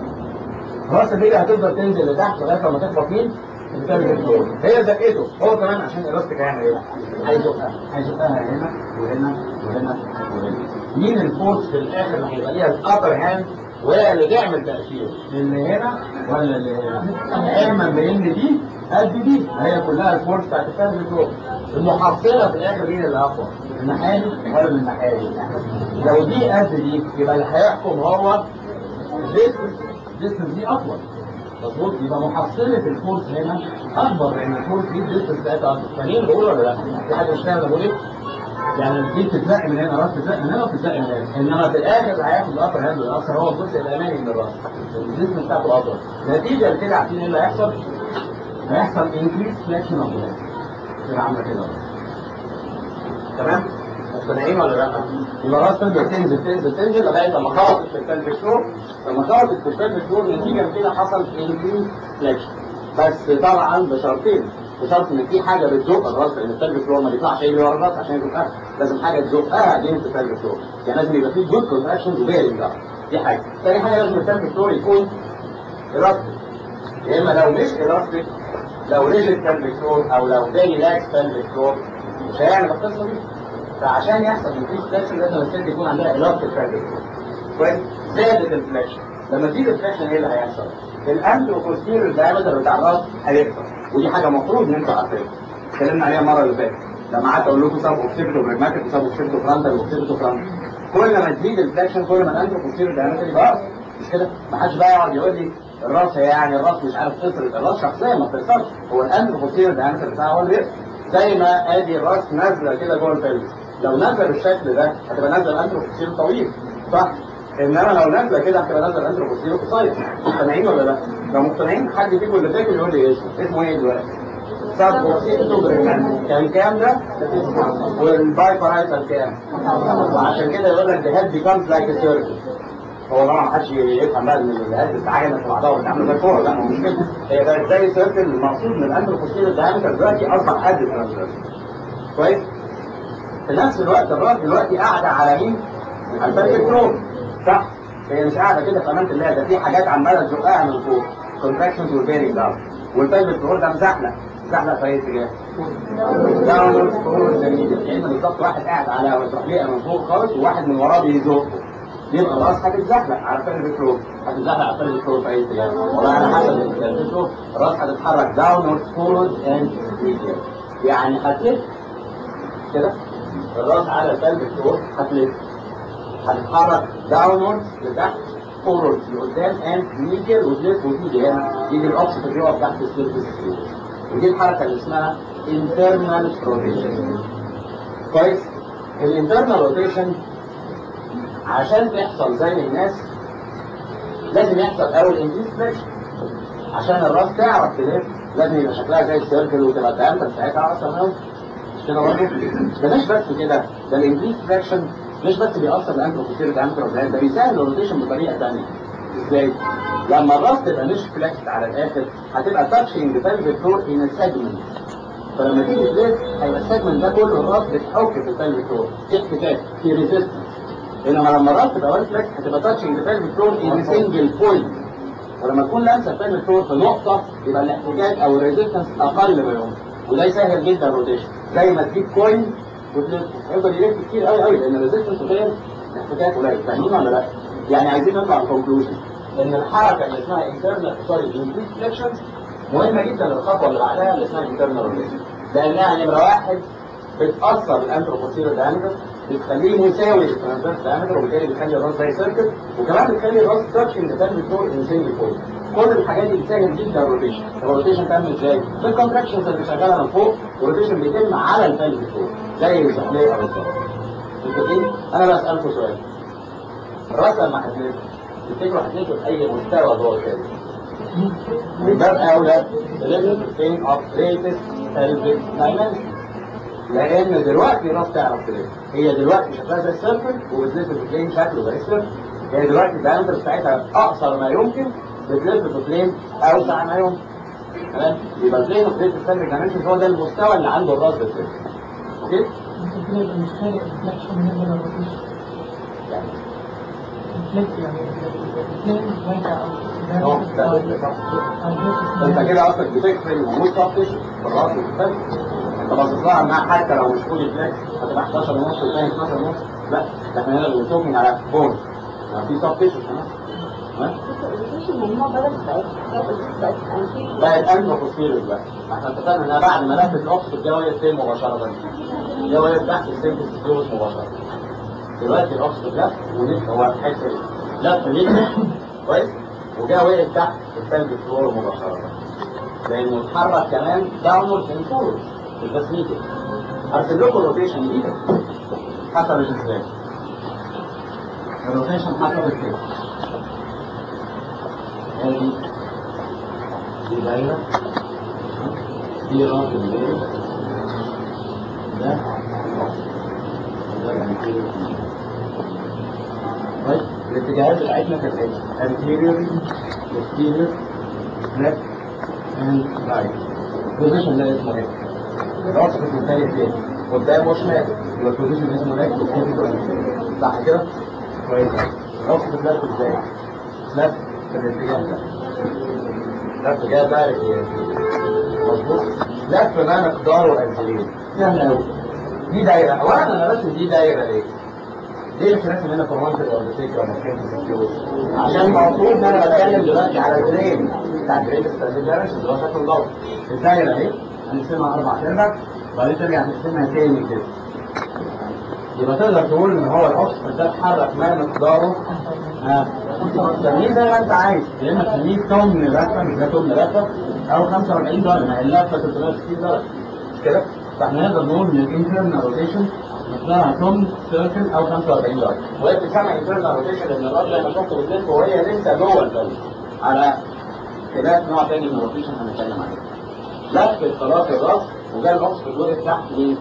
راس البيبي هتفضل تنزل لتحت لغايه لما تخبط مين؟ البلفيك فلور. هي زقته، هو كمان عشان الاستيك هيعمل ايه؟ هيزقها، هيزقها هنا وهنا وهنا وهنا. مين الفورس في الاخر اللي هيبقى ليها الابر هاند وهي اللي تعمل تاثير؟ اللي هنا ولا اللي هنا؟ علما بان دي قد دي، هي كلها الفورس بتاعت البلفيك فلور. المحصله في الاخر مين اللي اقوى؟ الناحيه دي ولا الناحيه دي؟ لو دي قد دي يبقى اللي هيحكم هو الديستنس، الديستنس دي اطول. مظبوط؟ يبقى محصله الفورس هنا اكبر، لان الفورس دي الديستنس بتاعتها اكبر. فاهمين بقول ولا لا؟ في حد مش فاهم انا بقول ايه؟ يعني دي بتتزق من هنا، راس بتتزق من هنا وبتتزق من هنا، انما في الاخر اللي هياخد الابر هاند والاكثر هو الجزء الامامي من الراس. الديستنس بتاعته اكبر. نتيجه لكده عارفين ايه اللي هيحصل؟ هيحصل انكريس فليكشن اوف ذا تبقى عامله كده. تمام؟ مقتنعين ولا لا؟ يبقى راس تنزل تنزل تنزل تنزل لغايه لما خبطت في البلفيك فلور. لما خبطت في البلفيك فلور نتيجه كده حصل انكريس فليكشن، بس طبعا بشرطين. بشرط ان في حاجه بتزق الراس، لان البلفيك فلور ما بيطلعش يجري ورا الراس عشان يزقها، لازم حاجه تزقها جنب البلفيك فلور. يعني لازم يبقى في جود كونتراكشنز وبيرنج داون. دي حاجه. ثاني حاجه لازم البلفيك فلور يكون الاستيك، يا اما لو مش الاستيك، لو ريجيد بلفيك فلور او لو فيري لاكس بلفيك فلور مش هيعمل القصه دي. فعشان يحصل انكريس فليكشن لازم الست يكون عندها الاستيك بلفيك فلور. كويس؟ زادت الفليكشن. لما تزيد الفليكشن ايه اللي هيحصل؟ الانتروبوستيريور دايمتر بتاع الراس هيكتر، ودي حاجه المفروض ان انتوا عارفينها. اتكلمنا عليها المره اللي فاتت لما قعدت اقول لكم سب اوكسيبيتو بريجماتيك وسب اوكسيبيتو فرونتال واوكسيبيتو فرونتال. كل ما تزيد الفليكشن كل ما الانتروبوستيريور دايمتر يبقى اقصر. مش كده؟ ما حدش بقى يقعد يقول لي الراس هي يعني الراس مش عارف تصرف، الراس شخصيا ما بتقصرش، هو الانتروبوستيريور دايمتر بتاعها هو اللي بيقصر. زي ما ادي الراس نازله كده جوه البلفس، لو نازله بالشكل ده هتبقى نازله الانتروبوستيريور طويل، صح؟ انما لو نازله كده هتبقى نازله الانتروبوستيريور قصير. مقتنعين ولا لا؟ لو مقتنعين حد فيكم اللي فاكر يقول لي ايه اسمه؟ اسمه ايه دلوقتي؟ سب اوكسيتو بريجنانت كان كام ده؟ والباي بارايتال كام؟ وعشان كده يقول لك the head becomes like a circle. هو طبعا ما حدش يفهم بقى ان الهيد بتتعجن في بعضها وبتعمل زي الكوره، لا هو مش كده. هي بقت زي سيركل. المقصود من الانتروبوستيريور دايمتر دلوقتي اصبح قد الترانسفيرس. كويس؟ في نفس الوقت الراس دلوقتي قاعده على مين؟ على البلفيك فلور. صح؟ هي مش قاعده كده في امان الله، ده في حاجات عماله تزقها من فوق. كونتراكشنز والبيرنج داون. والبلفيك فلور ده مزحلق. مزحلق في اي اتجاه؟ داون فورورد زميلي. كأن بالظبط واحد قاعد على تحليقه من فوق خالص وواحد من وراه بيزقه. يبقى الراس هتتزحلق على البلفيك فلور. هتتزحلق على البلفيك فلور في اي اتجاه؟ والله على حسب البلفيك فلور. الراس هتتحرك داونورد فورورد اند ميديال. يعني هتلف كده الراس على البلفيك فلور هتلف. هتتحرك داونورد لتحت، فورورد لقدام اند ميديال، وتلف وتيجي هنا يجي الاوبسيت يقف تحت السيرفيس. ودي الحركه اللي اسمها internal rotation. كويس؟ الانترنال روتيشن عشان تحصل زي الناس لازم يحصل اول انجليز فليكشن. عشان الراس تعرف تلف لازم يبقى شكلها زي السيركل وتبقى الدايمتر بتاعتها اصلا قوي. مش كده برضه؟ ده مش بس كده، ده الانجليز فليكشن مش بس بيأثر الانتروبوستيريور دايمتر اوف ده بيسهل الروتيشن بطريقه ثانيه. ازاي؟ لما الراس تبقى مش فليكسد على الاخر هتبقى تاتشنج pelvic floor in a segment. فلما تيجي تلف هيبقى السيجمنت ده كله الراس بتحك في pelvic floor، في احتكاك، في ريزيستنس. انما لما الراس تبقى ويل فليكس هتبقى تاتشنج pelvic floor in a single point. ولما تكون لامسه pelvic floor في نقطه يبقى الاحتكاك او الريزيستنس اقل ما يمكن، وده يسهل جدا الروتيشن. زي ما تجيب كوين وتلف يفضل يلف كتير قوي قوي لان الريزيستنس غير الاحتكاك قليل. فاهمين ولا لا؟ يعني عايزين نطلع الكونكلوجن ان الحركه اللي اسمها انترنال سوري انجليز فليكشن مهمه جدا للخطوه اللي بعدها اللي اسمها انترنال روتيشن، لانها نمره واحد بتاثر الانتروبوستيريور دايمتر، بتخليه مساوي للترانسفيرس دايمتر، وبالتالي بتخلي الراس زي سيركل، وكمان بتخلي الراس تاتشنج pelvic floor in single point. كل الحاجات دي بتسهل جدا الروتيشن. الروتيشن تعمل ازاي؟ بالكونتراكشنز اللي شغاله من فوق، والروتيشن بيتم على البلفيك فلور زي الزحليقه بالظبط. متفقين؟ انا بسالكم سؤال. الراس لما هتلف تفتكروا هتلف في اي مستوى جوه الكلمه؟ من باب اولى تلف فين اوف ريتس pelvic dimension. لان دلوقتي الراس تعرف تلف. هي دلوقتي شكلها زي السيركل وبتلف في بلين شكله زي السيركل. هي دلوقتي الدايمتر بتاعتها اقصر ما يمكن، بتلف في بلين اوسع ما يمكن. تمام؟ يبقى البلين اوف ريتس pelvic dimension هو ده المستوى اللي عنده الراس بتلف. اوكي؟ مش فارق الفلكشن بالنسبه للروتيشن. يعني انت كده اصلا بتقفل وجود صف في الراس والفك. انت باصص لها انها حتى لو مش فولي فليكس هتبقى احداشر ونص والثاني اتناشر ونص. لا ده احنا هنا بنتوكل على بون. يعني في صف تيشو كمان. تمام؟ بقت انتروبوستيريور بقى. احنا اتفقنا انها بعد ما لفت الاوكسيد الجو يتم مباشره. الجو يقف تحت السيرفيس فلوس مباشره. دلوقتي الاوكسيد لف ونفس هو الحته دي. لف ليه كويس وجا وقف تحت البلفيك فلور مباشره لانه اتحرك كمان داونورد اند فورورد مش بس ميديا. هرسم لكم الروتيشن دي حصلت ازاي. الروتيشن حصلت كده. ادي دي دايره دي راس الليل ده ده طيب الاتجاهات بتاعتنا كانت ايه؟ anterior, posterior, left and right. البوزيشن ده اسمه ايه؟ الراس في الثاني فين؟ قدام وشمال. يبقى البوزيشن اسمه left posterior. صح كده؟ كويس. الراس في اللفت ازاي؟ لفت في الاتجاه ده. لفت جاي دايركت مظبوط؟ لفت ما مقداره anterior. سهل قوي. دي دايره. اولا انا راسم دي دايره ليه؟ ليه مش راسم هنا كومانتر ولا فكره ممكن عشان المفروض ان انا بتكلم دلوقتي على البرين بتاع البرين الستاندرد اللي هو شكله ضوء. الدايره اهي هنقسمها اربع ارباع وبعدين ترجع تقسمها تاني كده. يبقى تقدر تقول ان هو الاوكسفورد ده اتحرك ما مقداره ها تسميه زي ما انت عايز، يا اما تسميه تمن لفه مش ده تمن لفه او خمسة واربعين درجه. ما هي اللفه تلتمية وستين درجه مش كده؟ فاحنا نقدر نقول ان الانترنال روتيشن مقدارها تمن سيركل او خمسة واربعين درجه. وهي بتسمى انترنال روتيشن لان الراجل لما شفته بتلف وهي لسه جوه البلد على خلاف نوع تاني من الروتيشن هنتكلم عليه. لفت خلاص الراس وجاء الاوكسفورد وقف تحت مين؟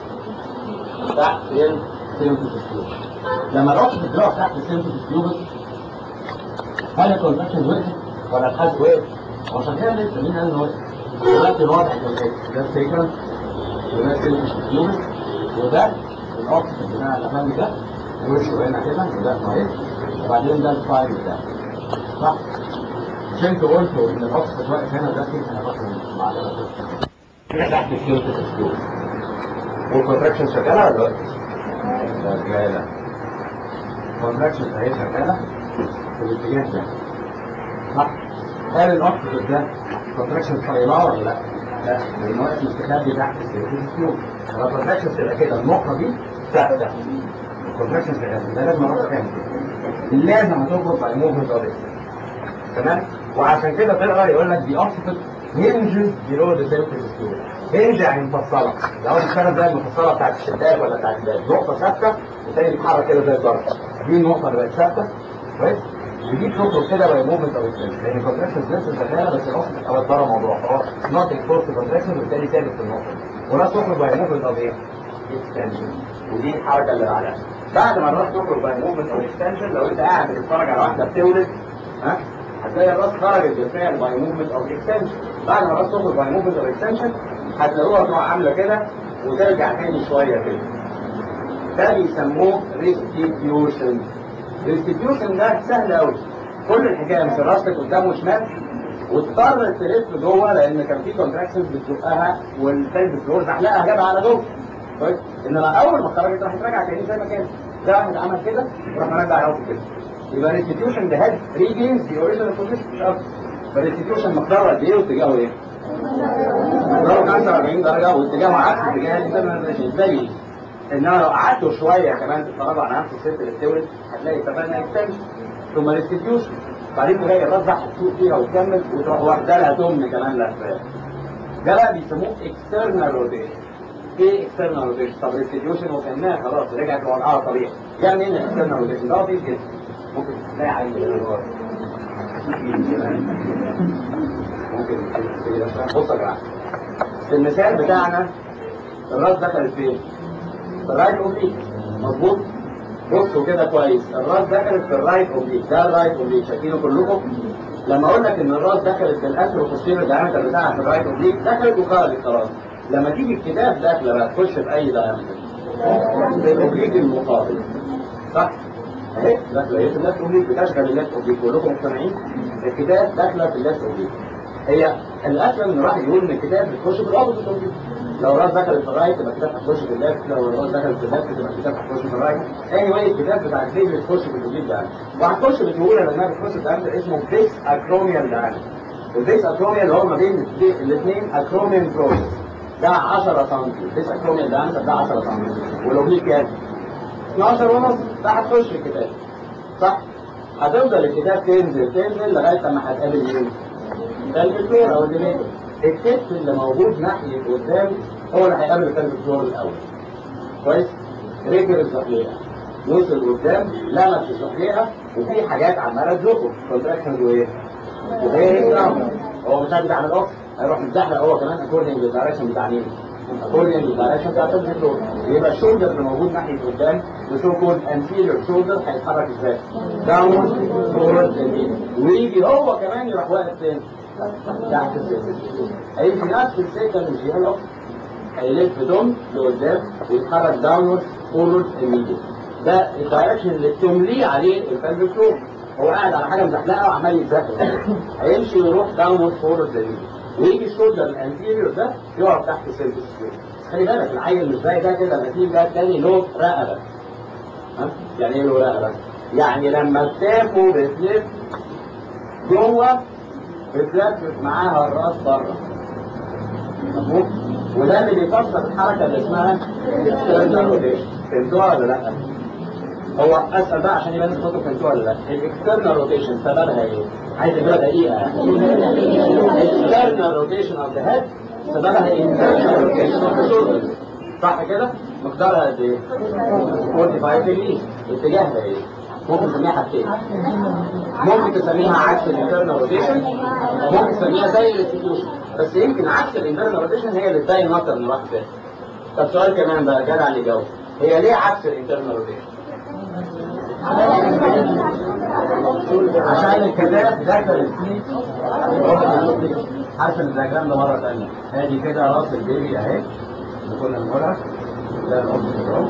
تحت السيمتوس تيوبس. لما الاوكسفورد وقف تحت السيمتوس تيوبس هل الكونتراكشن وقف ولا الحد وقف؟ وعشان كده لسه مين قال انه وقف؟ دلوقتي الوضع كالاتي، ده السيكرم وده السيمتوس تيوبس وده الاوكسفورد بتاع الامامي ده وشه هنا كده وده كويس وبعدين ده الفايل ده صح؟ مش انتوا قلتوا ان الاوكسفورد واقف هنا وده كده انا باخد معلومات كده تحت السيمتوس تيوبس والكونتراكشن شغاله ولا لا؟ شغاله. الكونتراكشن اهي شغاله في الاتجاه ده صح؟ هل الاوكسفورد ده كونتراكشن طيبه ولا لا؟ لا لانه واقف مستخبي تحت السيمتوس تيوبس. لو الكونتراكشن تبقى كده النقطه دي ثابته الكونتراكشن شغاله ده لازم اروح تعمل كده لازم هتخرج باي موفمنت اوف تمام؟ وعشان كده تقرا يقول لك دي اوكسفورد هنجز بيلو ذا سيمتوس تيوبس. هنج يعني مفصله، لو بتشتغل زي المفصله بتاعت الشداد ولا بتاعت الباب نقطه ثابته وتاني بتتحرك كده زي الضرب. دي النقطه اللي بقت ثابته كويس؟ ودي بتخرج كده باي موفمنت اوف لان الكونتراكشن لسه شغاله بس الاوكسفورد او بره الموضوع فهو نوت اكسبورت كونتراكشن وبالتالي ثابت في النقطه دي. وراس تخرج باي موفمنت اوف ايه؟ اكستنشن. ودي الحركه اللي بعدها. بعد ما الراس تخرج باي موفمنت اوف اكستنشن لو انت قاعد بتتفرج على واحده بتولد ها هتلاقي الراس خرجت بالفعل باي موفمنت اوف اكستنشن. بعد ما الراس تخرج باي موفمنت اوف اكستنشن هتلاقوها تروح عامله كده وترجع تاني شويه كده. ده بيسموه ريستيتيوشن. ريستيتيوشن ده سهل قوي. كل الحكايه مش راسك قدام وشمال واضطرت تلف جوه لان كان في كونتراكشنز بتزقها والفيلد فلور زحلقها جابها على جوه. كويس؟ انما اول ما خرجت راح ترجع تاني زي ما كانت. ده واحد عمل كده وراح راجع يقف كده. يبقى ريستيتيوشن ده هاد ريجينز دي اوريجينال بوزيشن مش اكتر. فالريستيتيوشن مقداره قد ايه واتجاهه ايه؟ مقداره خمسة وأربعين درجه واتجاهه عكس اتجاه الانترنال دليل. انما لو قعدتوا شويه كمان تتفرجوا على نفس الست اللي بتولد هتلاقي اتفقنا اكستنشن ثم ريستيتيوشن بعدين تلاقي الراس هتسوق فيها وتكمل وتروح واخده لها تمن كمان لفات. ده بقى بيسموه اكسترنال روتيشن. ايه اكسترنال روتيشن؟ طب ريستيتيوشن وكانها خلاص رجعت لوضعها الطبيعي. جاي منين الاكسترنال روتيشن؟ ده لطيف جدا. ممكن تلاقي عين كده جوه. ممكن بص يا جماعه في المثال بتاعنا الراس دخلت فين؟ في الرايت اوبليك مظبوط؟ بصوا كده كويس الراس دخلت في الرايت اوبليك ده الرايت اوبليك شايفينه كلكم؟ لما اقول لك ان الراس دخلت في الانتروبوستيريور دايمتر بتاعها في الرايت اوبليك دخلت وخرجت خلاص. لما تيجي الكتاف داخله بقى تخش في اي دايمتر في الاوبليك المقابل صح؟ اهي داخله هي في الليفت اوبليك بتشغل الليفت اوبليك كلكم مقتنعين؟ الكتاف داخله في الليفت اوبليك. هي الاسلم ان الواحد يقول ان الكتاف بتخش في الاوبوزيت اوبليك. لو الراس دخلت في الرايت يبقى الكتاف هتخش في الليفت، لو الراس دخلت في الليفت يبقى الكتاف هتخش في الرايت. اني واي الكتاف بتاع الرجل بتخش في الاوبليك ده وهتخش بسهوله لانها بتخش في دايمتر اسمه بيس اكروميال دايمتر. والبيس اكروميال اللي هو ما بين الاثنين اكروميال بروسس ده عشرة سم. البيس اكروميال دايمتر ده عشرة سم والاوبليك كام؟ اتناشر ونص. ده هتخش الكتاف صح؟ هتفضل الكتاف تنزل تنزل لغايه لما هتقابل مين؟ الفلور او الديليتور. الكتف اللي موجود ناحيه قدام هو اللي هيقابل الفلور الاول. كويس؟ رجل الزحليقه وصل قدام لمس الزحليقه وفي حاجات عماله تزقه كونتراكشنز وايه؟ وهي داون. هو مش هيجي على الاوف هيروح متزحلق هو كمان اكوردنج للدايركشن بتاع مين؟ اكوردنج للدايركشن بتاع الفلور. يبقى الشولدر اللي موجود ناحيه قدام السو كولد انتيريور شولدر هيتحرك ازاي؟ داون فورورد يمين ويجي هو كمان يروح واقف فين؟ تحت السلم. هيمشي نفس السكه اللي مشيها له هيلف دم لقدام ويتحرك داونورد فورورد يمين. ده الدايركشن اللي بتمليه عليه الفالف فلور. هو قاعد على حاجه مزحلقه وعمال يتزحلق هيمشي ويروح داونورد فورورد يمين ويجي الشولدر الانتيريور ده يقف تحت السيرفس فلور. خلي بالك العيل اللي زي ده كده القتيل ده الثاني له رقبه. ها؟ يعني ايه له رقبه؟ يعني لما كتافه بتلف جوه بتلفف معاها الراس بره. مظبوط؟ وده اللي بيكسر الحركه اللي اسمها اكسترنال روتيشن. فهمتوها ولا لا؟ هو اسال بقى عشان يبان الخطوه فهمتوها ولا لا؟ الاكسترنال روتيشن سببها ايه؟ عايز اجيبها دقيقه. الاكسترنال روتيشن اوف ذا هيد سببها انترنال روتيشن اوف ذا شولدر. صح كده؟ مقدارها قد ايه؟ خمسة وأربعين ديجري. اتجاهها ايه؟ ممكن تسميها حاجتين، ممكن تسميها عكس الانترنال روتيشن، ممكن تسميها زي الاستيتيوشن، بس يمكن عكس الانترنال روتيشن هي اللي تبين اكتر من واحد تاني. طب سؤال كمان بقى جدع اللي جاوب، هي ليه عكس الانترنال روتيشن؟ عشان الكتاب دخل فيه حرف الدياجرام ده مره ثانيه. ادي كده راس البيبي اهي اللي كنا بنقولها، ده الاوكسيد اهو.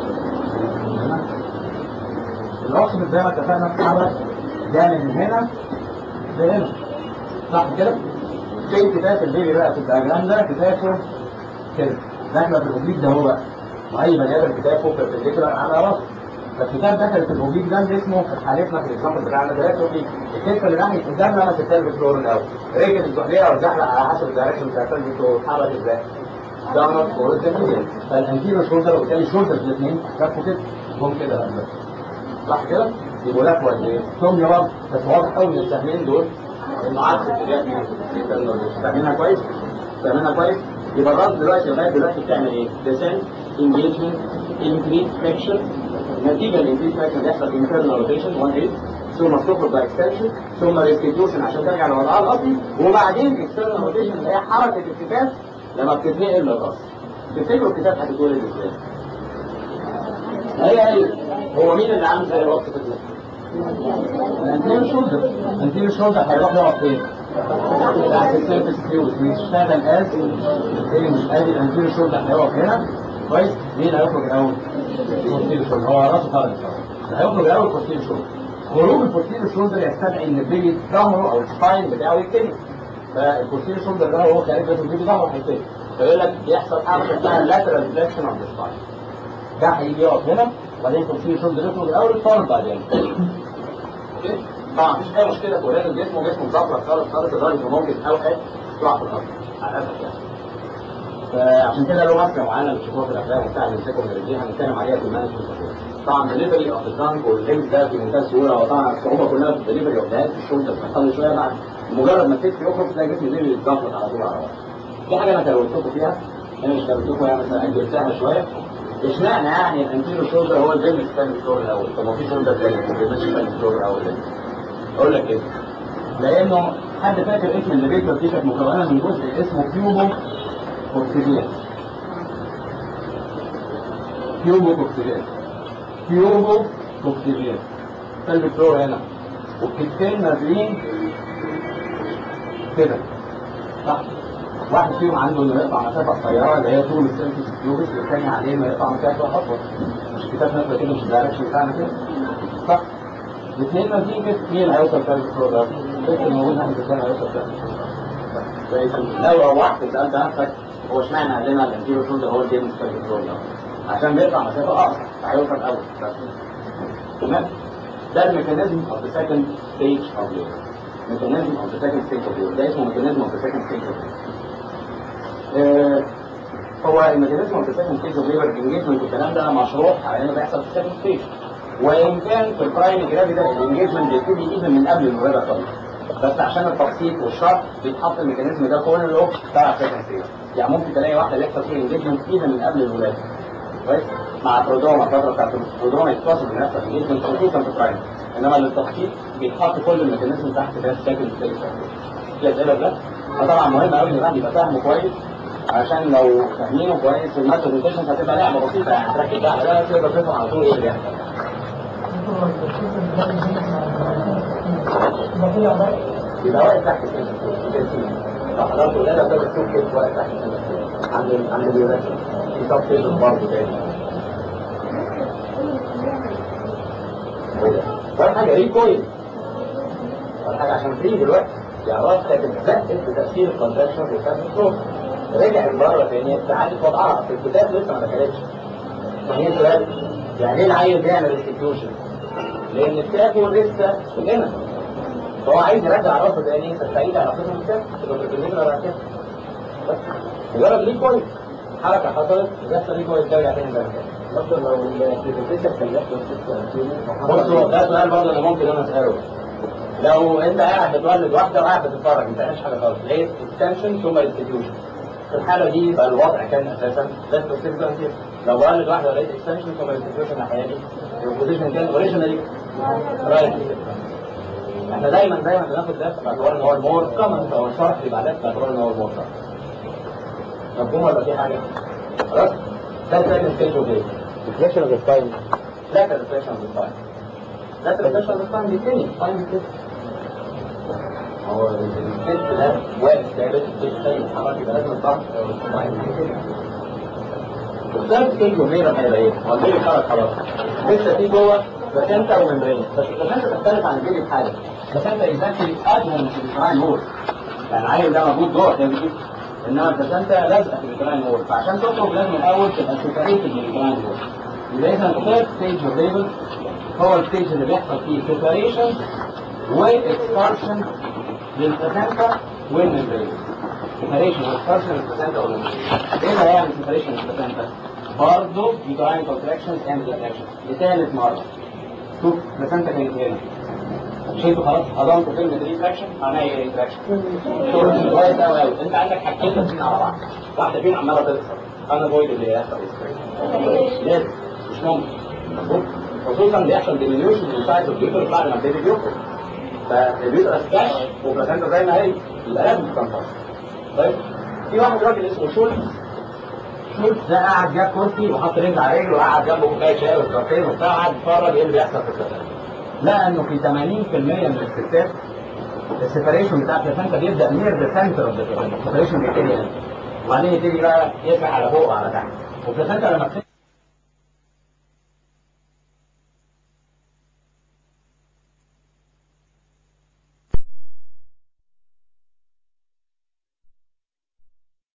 الاوكسيد زي ما اتفقنا اتحرك جاي من هنا لهنا، صح كده؟ فين كتاب البيبي بقى في الدياجرام ده؟ كتابه كده داخله في الاوبليك ده هو بقى، واي بني ادم كتابه بيربنديكولار على راسه. فالكتاب دخل في الاوبليك ده اللي اسمه في حالتنا في الاكزامبل بتاعنا ثلاثه اوبليك. الكتف اللي ناحيه قدام لما تتكلم بالفلور الاول، رجل الزحليه او الزحلق على حسب الدايركشن بتاع الفلور بتتحرك ازاي؟ داونر فورورد جميل. فالانتيريور شولدر وبالتالي الشولدرز الاثنين لفوا كده هم كده بس، صح كده؟ يبقوا لفوا قد ايه؟ ثم يا رب بس واضح قوي ان السهمين دول انه عكس اتجاه في فاهمينها كويس؟ فاهمينها كويس؟ يبقى الراس دلوقتي لغايه دلوقتي بتعمل ايه؟ ديسنت، انجيجمنت، انكريز فليكشن. نتيجه الانكريز فليكشن بيحصل انترنال روتيشن واحد ايه؟ ثم تخرج باكستنشن، ثم ريستيتيوشن عشان ترجع لوضعها الاصلي، وبعدين اكسترنال روتيشن اللي هي حركه الكتاب لما بتتنقل للراس. تفتكروا الكتاب هتتولد ازاي؟ هي هي هو مين اللي عامل زي الوقت كده؟ الانتيريور شولدر. الانتيريور شولدر هيروح يقف فين؟ تحت السيرفيس كيوبس بيشتغل از ايه؟ مش ادي الانتيريور شولدر هيقف هنا كويس؟ مين اللي هيخرج الاول؟ البوستيريور شولدر. هو راسه خارج اللي هيخرج الاول البوستيريور شولدر. خروج البوستيريور شولدر يستدعي ان البيبي ظهره او السباين بتاعه يتني. فالبوستيريور شولدر ده هو خارج لازم البيبي ظهره هيتني. فيقول لك يحصل حركه اسمها lateral flexion of the spine. ده هيجي يقف هنا وبعدين البوستيريور شولدر يخرج الاول الفرد بعدين. اوكي؟ طبعا مفيش اي مشكله في ولاده جسمه، جسمه مظبط خالص خالص لدرجه انه ممكن اوقات يقع في الارض على الاسف يعني. فعشان كده له ماسكه معينه بتشوفوها في الافلام وبتاع اللي بيمسكوا من رجليها هنتكلم عليها في المانجمنت. طبعا دليفري اوف الترانك والهيلث ده في منتهى السهوله، وطبعا الصعوبه كلها في الدليفري اوف الهيلث الشولدر بتحصل شويه بعد مجرد ما الست يخرج تلاقي جسم البيبي يتضغط على طول على بعض. في حاجه انا كروتكم فيها، انا مش كروتكم يعني مثلا اجلتها شويه. اشمعنى يعني الانتيريور شولدر هو اللي بيلبس فان الفلور الاول؟ طب ما في شولدر تاني ما بيلبسش فان الفلور الاول ليه؟ اقول لك ايه؟ لانه حد فاكر اسم الليبيتر دي كانت مكونه من جزء اسمه كيوبو كوكسيديا. كيوبو كوكسيديا كيوبو كوكسيديا قلب الفلور هنا، والكتفين نازلين كده، صح؟ واحد فيهم عنده انه يقطع مسافه قصيره اللي هي طول السيرفيس كيوبس، والثاني عليه انه يقطع مسافه اطول. مش الكتاب نازله كده، مش الدايركشن بتاعنا كده، صح؟ الاثنين نازلين كده، مين اللي هيوصل قلب الفلور ده؟ الكتف الموجود ناحيه الثاني هيوصل قلب. لو روحت سالت نفسك هو اشمعنى عندنا الانتيريور شولدر هو اللي بيلبس قلب الفلور ده؟ عشان بيقطع مسافه اقصر فهيوصل اول بس. تمام؟ ده الميكانيزم اوف ذا سكند ستيج اوف ليبر. ميكانيزم اوف ذا سكند ستيج اوف ليبر ده اسمه ميكانيزم اوف ذا سكند ستيج اوف ليبر. هو الميكانيزم اوف ذا سكند ستيج اوف ليبر الانجيجمنت والكلام ده مشروح على انه بيحصل في السكند ستيج، وان كان في البرايم جرافي ده الانجيجمنت بيبتدي ايفن من قبل الولاده خالص، بس عشان التبسيط والشرح بيتحط الميكانيزم ده كله بتاع السكند ستيج. يعني ممكن تلاقي واحده بيحصل فيها انجيجمنت ايفن من قبل الولاده كويس، مع برودوما الفتره بتاعت البرودوما يتصل ان يحصل انجيجمنت خصوصا في البرايم، انما للتبسيط بيتحط كل الميكانيزم تحت ده السكند ستيج. في اسئله ده؟ فطبعا مهم قوي ان الواحد يبقى فاهمه كويس، عشان لو فاهمينه كويس الماتش روتيشن هتبقى لعبه بسيطه يعني تركز على ده تقدر تفهم على طول ايه اللي بيحصل. يبقى واقف تحت كده صح، لو الولاده ده بتشوف كده واقف تحت كده عند عند الولاده في تفصيل برضه تاني. ولا حاجه ايه كويس ولا حاجه عشان فري دلوقتي يعني راس كانت بتزقل بتاثير الكونتراكشن وكان الصوت رجعت بره تاني استعادت وضعها في الكتاب لسه ما دخلتش. فهي سؤال يعني ايه العيل بيعمل ريستيتيوشن؟ لان الكتاب لسه هنا فهو عايز يرجع راسه تاني تستعيد علاقته بالكتاب تبقى بالنسبه للكتاب بس مجرد ليه كويس حركه حصلت بيحصل ليه كويس ترجع تاني زي ما كان. مثلا لو الكتاب كان بيحصل بصوا ده سؤال برضه انا ممكن انا اساله. لو انت قاعد بتولد واحده وقاعد بتتفرج ما بتعملش حاجه خالص لقيت اكستنشن ثم ريستيتيوشن، في الحاله دي بقى الوضع كان اساسا لازم تستخدم فيه. لو بولد واحده ولقيت اكستنشن ثم ريستيتيوشن الحقيقه دي البوزيشن كان اوريجينالي رايت احنا دايما دايما بناخد لفه باعتبار ان هو المور كومن، او الشرح يبقى لفه باعتبار ان هو المور كومن. مفهوم ولا في حاجه؟ خلاص؟ ده الثاني ستيج اوف ايه؟ ريفليكشن اوف التايم. لا ريفليكشن اوف التايم. لا ريفليكشن اوف التايم بيتني تايم كده. هو الستيج ده واحد ثابت، الستيج الثاني بيتحرك، يبقى لازم الضغط او التايم كده. الثالث ستيج اوف ايه لما يبقى ايه؟ هو البيبي خرج خلاص. لسه في جوه بلاسنتا وممبرين، بس البلاسنتا تختلف عن البيبي في حاجه. البلاسنتا اكزاكتلي ادهن في الفراين وول. يعني العيل ده موجود جوه كده، انما البلاسنتا لازقه في الفراين وول، فعشان تخرج لازم الاول تبقى سيبريتد من الفراين وول. يبقى اذا الثيرد ستيج اوف ليبل هو الستيج اللي بيحصل فيه سيبريشن واكسبانشن للبلاسنتا والممبرين. سيبريشن واكسبانشن للبلاسنتا والممبرين. ايه اللي هيعمل سيبريشن للبلاسنتا؟ برضه يوتراين كونتراكشنز اند ريتراكشنز لثالث مره. شوف البلاسنتا كانت هنا، مش انتوا خلاص حضرتوا كلمه ريتراكشن؟ معناها ايه ريتراكشن؟ شغل كويس قوي قوي. انت عندك حاجتين ماشيين على بعض، واحده فيهم عماله تكسر، انا بويد اللي هيحصل لازم مش ممكن. مظبوط؟ خصوصا بيحصل ديمينيوشن من سايز البيوتر بعد ما البيبي بيخرج، فالبيوتر اسكاش وبلاسنتا زي ما هي، يبقى لازم تنفصل. طيب في واحد راجل اسمه شولتز، شولتز ده قاعد جاب كرسي وحط رجل على رجل وقعد جنبه كوبايه شاي وكافيه وبتاع، قعد يتفرج ايه اللي بيحصل في البلاسنتا. لقى انه في ثمانين بالمية من الستات السيبريشن بتاع البلاسنتا بيبدا نير ذا سنتر اوف ذا بلاسنتا، السيبريشن بيبتدي هنا وبعدين يبتدي بقى يرجع على فوق وعلى تحت، والبلاسنتا لما